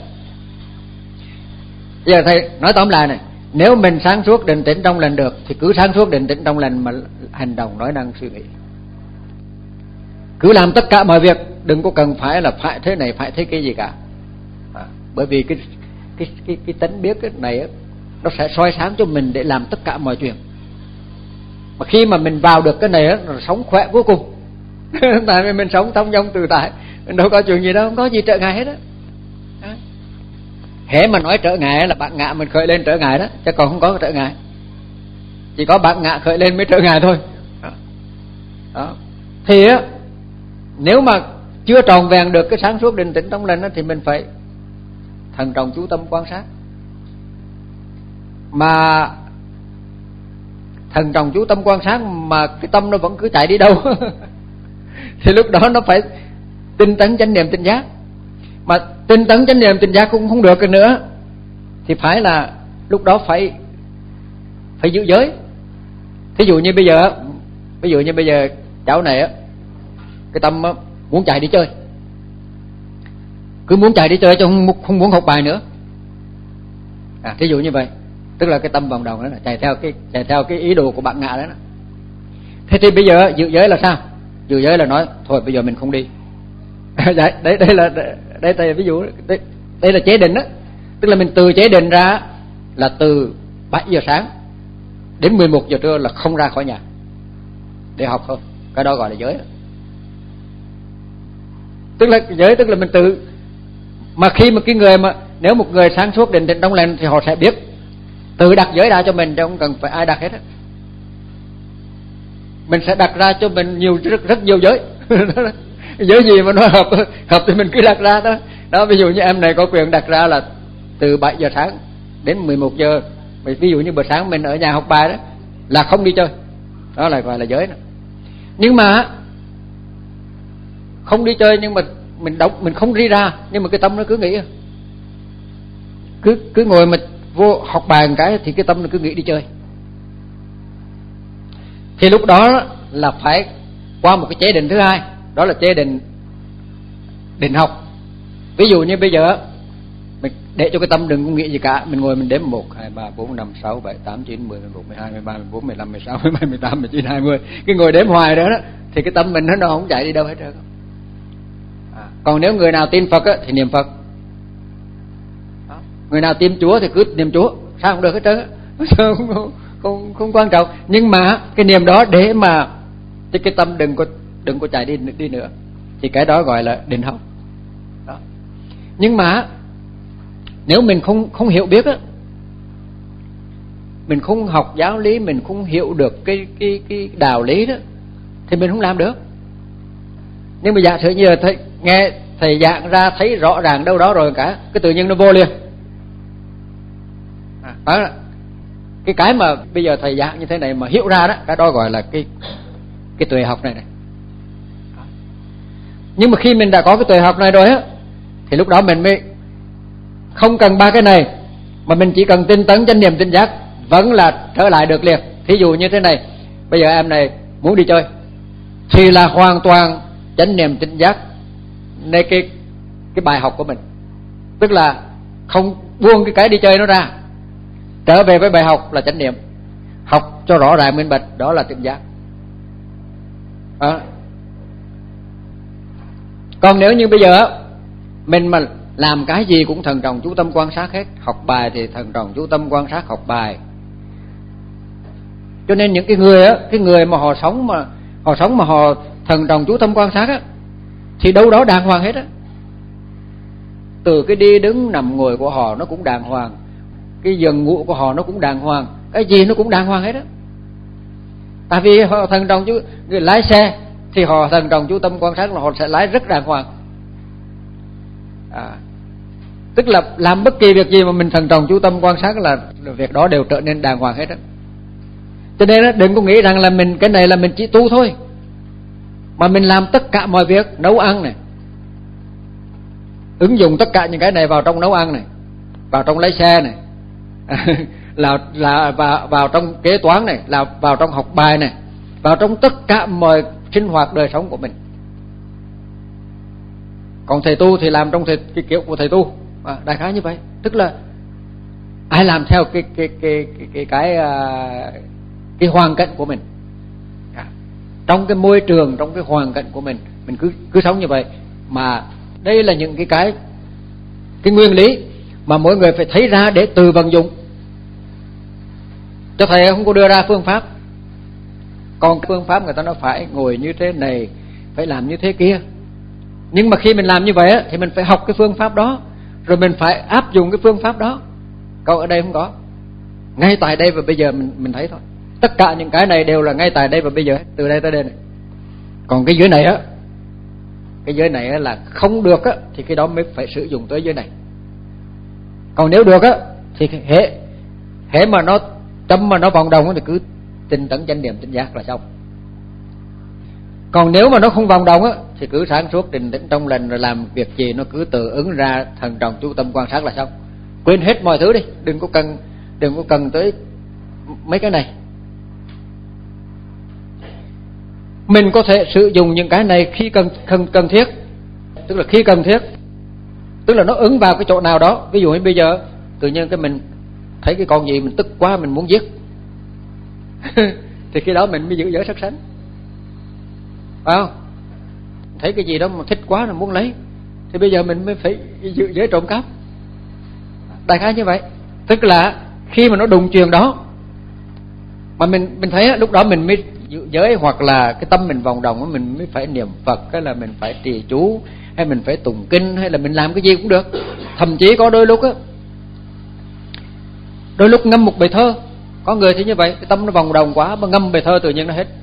Giờ thầy nói tóm lại này, nếu mình sáng suốt định tĩnh trong lành được thì cứ sáng suốt định tĩnh trong lành mà hành động, nói năng, suy nghĩ. Cứ làm tất cả mọi việc, đừng có cần phải là phải thế này phải thế cái gì cả. À, bởi vì cái cái cái cái tánh biết cái này nó sẽ soi sáng cho mình để làm tất cả mọi chuyện. Mà khi mà mình vào được cái này á, nó sống khỏe vô cùng. Tại vì mình sống thông dong tự tại, mình đâu có chuyện gì đâu, không có gì trở ngại hết á. Hễ mà nói trở ngại là bạn ngạ mình khởi lên trở ngại đó, chứ còn không có trở ngại. Chỉ có bạn ngạ khởi lên mới trở ngại thôi. Đó. Đó. Thì á, nếu mà chưa tròn vẹn được cái sáng suốt định tĩnh trong lành thì mình phải thận trọng chú tâm quan sát. Mà thận trọng chú tâm quan sát mà cái tâm nó vẫn cứ chạy đi đâu thì lúc đó nó phải tinh tấn chánh niệm tỉnh giác. Mà tinh tấn chánh niệm tỉnh giác cũng không được nữa thì phải là lúc đó phải phải giữ giới. Thí dụ như bây giờ ví dụ như bây giờ cháu này á, cái tâm á, muốn chạy đi chơi, cứ muốn chạy đi chơi chứ không, không muốn học bài nữa. À, thí dụ như vậy, tức là cái tâm vòng đồng đó là chạy theo cái chạy theo cái ý đồ của bạn ngạ đó, đó. Thế thì bây giờ giữ giới là sao? Giữ giới là nói thôi bây giờ mình không đi. đấy, đấy đây là đây đây ví dụ đây, đây là chế định đó, tức là mình từ chế định ra là từ bảy giờ sáng đến mười một giờ trưa là không ra khỏi nhà để học thôi, cái đó gọi là giới đó. Tức là giới tức là mình tự, mà khi mà cái người mà nếu một người sáng suốt định tĩnh trong lành thì họ sẽ biết tự đặt giới ra cho mình, chứ không cần phải ai đặt hết á. Mình sẽ đặt ra cho mình nhiều rất rất nhiều giới. Giới gì mà nó hợp hợp thì mình cứ đặt ra đó. Đó, ví dụ như em này có quyền đặt ra là từ bảy giờ sáng đến mười một giờ. Ví dụ như bữa sáng mình ở nhà học bài đó là không đi chơi. Đó là gọi là giới đó. Nhưng mà không đi chơi nhưng mà mình đóng mình không đi ra, nhưng mà cái tâm nó cứ nghĩ, cứ cứ ngồi mà vô học bài một cái thì cái tâm nó cứ nghĩ đi chơi. Thì lúc đó là phải qua một cái chế định thứ hai, đó là chế định định học. Ví dụ như bây giờ mình để cho cái tâm đừng có nghĩ gì cả, mình ngồi mình đếm một, hai, ba, bốn, năm, sáu, bảy, tám, chín, mười, mười một, mười hai, mười ba, mười bốn, mười lăm, mười sáu, mười bảy, mười tám, mười chín, hai mươi. Cái ngồi đếm hoài đó, đó thì cái tâm mình nó, nó không chạy đi đâu hết trơn. À, còn nếu người nào tin Phật á, thì niệm Phật. Đó. Người nào tin Chúa thì cứ niệm Chúa, sao không được hết trơn á. Không, không, không, không quan trọng. Nhưng mà cái niệm đó để mà cái, cái tâm đừng có đừng có chạy đi đi nữa, thì cái đó gọi là định học. Đó. Nhưng mà nếu mình không không hiểu biết á, mình không học giáo lý, mình không hiểu được cái cái cái đạo lý đó thì mình không làm được. Nhưng mà giả sử như thầy nghe thầy giảng ra thấy rõ ràng đâu đó rồi cả, cái tự nhiên nó vô liền. À, đó, cái cái mà bây giờ thầy giảng như thế này mà hiểu ra đó, cái đó gọi là cái cái tuệ học này này. Nhưng mà khi mình đã có cái tuệ học này rồi á, thì lúc đó mình mới không cần ba cái này, mà mình chỉ cần tinh tấn chánh niệm tỉnh giác, vẫn là trở lại được liền. Thí dụ như thế này, bây giờ em này muốn đi chơi thì là hoàn toàn chánh niệm tỉnh giác nơi cái cái bài học của mình, tức là không buông cái cái đi chơi nó ra, trở về với bài học là chánh niệm, học cho rõ ràng minh bạch, đó là tỉnh giác. À. Còn nếu như bây giờ mình mà làm cái gì cũng thần trọng chú tâm quan sát hết, học bài thì thần trọng chú tâm quan sát học bài, cho nên những cái người á, cái người mà họ sống mà họ sống mà họ thần trọng chú tâm quan sát á, thì đâu đó đàng hoàng hết á. Từ cái đi đứng nằm ngồi của họ nó cũng đàng hoàng, cái giường ngủ của họ nó cũng đàng hoàng, cái gì nó cũng đàng hoàng hết á. Tại vì họ thần trọng chú người lái xe thì họ thần trọng chú tâm quan sát là họ sẽ lái rất đàng hoàng. À, tức là làm bất kỳ việc gì mà mình thần trọng chú tâm quan sát là việc đó đều trở nên đàng hoàng hết á. Cho nên đừng có nghĩ rằng là mình cái này là mình chỉ tu thôi, mà mình làm tất cả mọi việc, nấu ăn này, ứng dụng tất cả những cái này vào trong nấu ăn này, vào trong lái xe này, là là vào vào trong kế toán này, là vào trong học bài này, vào trong tất cả mọi sinh hoạt đời sống của mình. Còn thầy tu thì làm trong thầy, cái kiểu của thầy tu, à, đại khái như vậy. Tức là ai làm theo cái cái cái cái cái cái, cái, cái hoàn cảnh của mình, à, trong cái môi trường, trong cái hoàn cảnh của mình, mình cứ cứ sống như vậy. Mà đây là những cái cái cái nguyên lý mà mỗi người phải thấy ra để từ vận dụng. Cho thầy không có đưa ra phương pháp, còn phương pháp người ta nói phải ngồi như thế này, phải làm như thế kia. Nhưng mà khi mình làm như vậy á, thì mình phải học cái phương pháp đó, rồi mình phải áp dụng cái phương pháp đó. Còn ở đây không có, ngay tại đây và bây giờ mình mình thấy thôi. Tất cả những cái này đều là ngay tại đây và bây giờ, từ đây tới đây này. Còn cái dưới này á, cái dưới này á là không được á, thì cái đó mới phải sử dụng tới dưới này. Còn nếu được á, thì hệ hệ mà nó tâm mà nó vòng đồng thì cứ tinh tấn chánh niệm tỉnh giác là xong. Còn nếu mà nó không vòng đồng á, thì cứ sáng suốt định tĩnh trong lành, rồi làm việc gì nó cứ tự ứng ra, thần trọng chú tâm quan sát là xong. Quên hết mọi thứ đi, đừng có cần đừng có cần tới mấy cái này. Mình có thể sử dụng những cái này khi cần cần cần thiết, tức là khi cần thiết, tức là nó ứng vào cái chỗ nào đó. Ví dụ như bây giờ tự nhiên cái mình thấy cái con gì mình tức quá, mình muốn giết thì khi đó mình mới giữ giới sát sanh, phải không? Thấy cái gì đó mà thích quá là muốn lấy, thì bây giờ mình mới phải giữ giới trộm cắp. Đại khái như vậy. Tức là khi mà nó đụng chuyện đó mà mình mình thấy lúc đó mình mới giữ giới, hoặc là cái tâm mình vòng đồng, mình mới phải niệm Phật, hay là mình phải trì chú, hay mình phải tụng kinh, hay là mình làm cái gì cũng được. Thậm chí có đôi lúc á, đôi lúc ngâm một bài thơ. Có người thì như vậy, cái tâm nó vòng đồng quá mà ngâm bài thơ tự nhiên nó hết.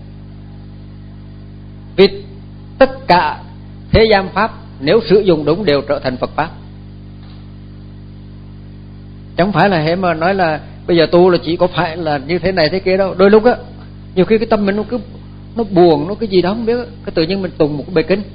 Vì tất cả thế gian pháp nếu sử dụng đúng đều trở thành Phật pháp. Chẳng phải là hệ mà nói là bây giờ tu là chỉ có phải là như thế này thế kia đâu. Đôi lúc á, nhiều khi cái tâm mình nó cứ nó buồn, nó cái gì đó không biết, cái tự nhiên mình tụng một cái bài kinh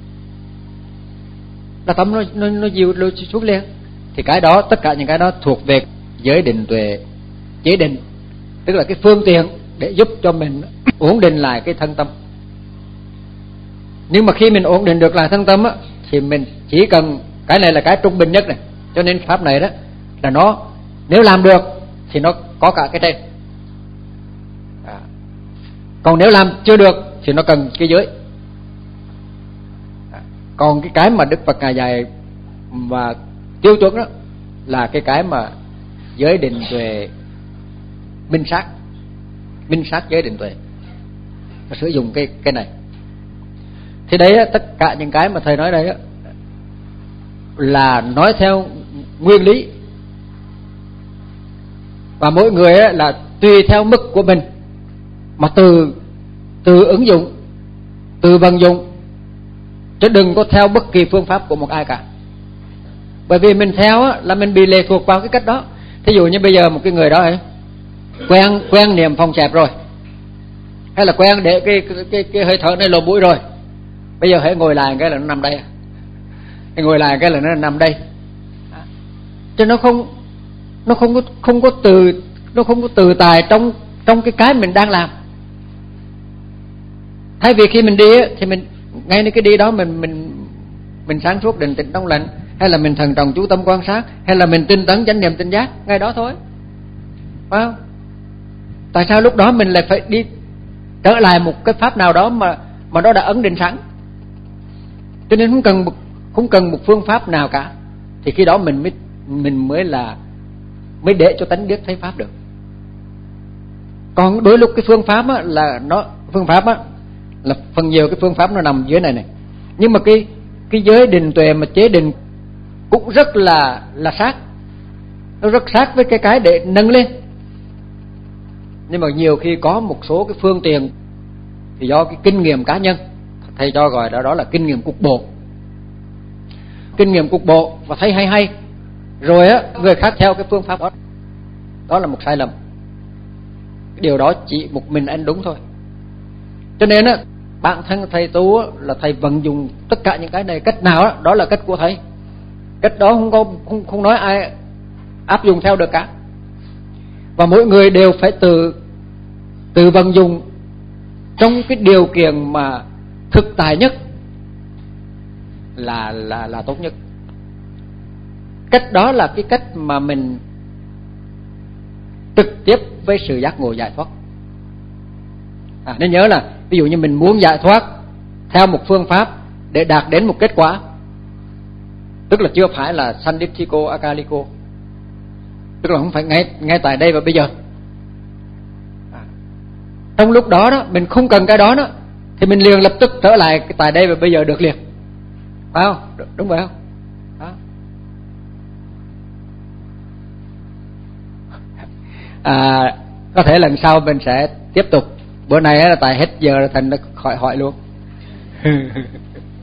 là tâm nó nó nó dịu xuống liền. Thì cái đó, tất cả những cái đó thuộc về giới định tuệ chế định, tức là cái phương tiện để giúp cho mình ổn định lại cái thân tâm. Nhưng mà khi mình ổn định được lại thân tâm á, thì mình chỉ cần cái này là cái trung bình nhất này. Cho nên pháp này đó là nó nếu làm được thì nó có cả cái trên, à. Còn nếu làm chưa được thì nó cần cái dưới, à. Còn cái cái mà Đức Phật Ngài dạy và tiêu chuẩn đó là cái cái mà giới định tuệ minh sát, minh sát giới định tuệ, nó sử dụng cái cái này. Thì đấy á, tất cả những cái mà thầy nói đây á, là nói theo nguyên lý, và mỗi người á, là tùy theo mức của mình mà từ từ ứng dụng, từ vận dụng, chứ đừng có theo bất kỳ phương pháp của một ai cả. Bởi vì mình theo á, là mình bị lệ thuộc vào cái cách đó. Thí dụ như bây giờ một cái người đó ấy, quen quen niệm phòng xẹp rồi, hay là quen để cái cái cái, cái hơi thở này lồ mũi rồi, Bây giờ hãy ngồi lại cái là nó nằm đây, hãy ngồi lại cái là nó nằm đây. Cho nó không nó không có không có từ nó không có tự tại trong trong cái cái mình đang làm. Thay vì khi mình đi thì mình ngayในcái đi đó mình mình mình sáng suốt định tĩnh trong lành, hay là mình thần trọng chú tâm quan sát, hay là mình tinh tấn chánh niệm tinh giác ngay đó thôi, phải không? Tại sao lúc đó mình lại phải đi trở lại một cái pháp nào đó mà mà nó đã ấn định sẵn? Cho nên không cần một, không cần một phương pháp nào cả, thì khi đó mình mới mình mới là mới để cho tánh biết thấy pháp được. Còn đôi lúc cái phương pháp á, là nó phương pháp á, là phần nhiều cái phương pháp nó nằm dưới này này, nhưng mà cái cái giới định tuệ mà chế định cũng rất là là sát, nó rất sát với cái cái để nâng lên. Nhưng mà nhiều khi có một số cái phương tiện thì do cái kinh nghiệm cá nhân, thầy cho gọi đó đó là kinh nghiệm cục bộ, kinh nghiệm cục bộ và thấy hay hay rồi á, người khác theo cái phương pháp đó, đó là một sai lầm. Cái điều đó chỉ một mình anh đúng thôi. Cho nên á, bản thân thầy tu á, là thầy vận dụng tất cả những cái này cách nào á, đó là cách của thầy. Cách đó không có không không nói ai áp dụng theo được cả. Và mỗi người đều phải tự tự vận dụng trong cái điều kiện mà thực tại nhất là là là tốt nhất. Cách đó là cái cách mà mình trực tiếp với sự giác ngộ giải thoát. À, nên nhớ là ví dụ như mình muốn giải thoát theo một phương pháp để đạt đến một kết quả, tức là chưa phải là Sandiptiko Akaliko, tức là không phải ngay ngay tại đây và bây giờ. À, trong lúc đó đó mình không cần cái đó đó thì mình liền lập tức trở lại cái tại đây và bây giờ được liền, phải không? Đúng vậy không? Đó. À, có thể lần sau mình sẽ tiếp tục. Bữa nay là tại hết giờ thành nó khỏi hỏi luôn.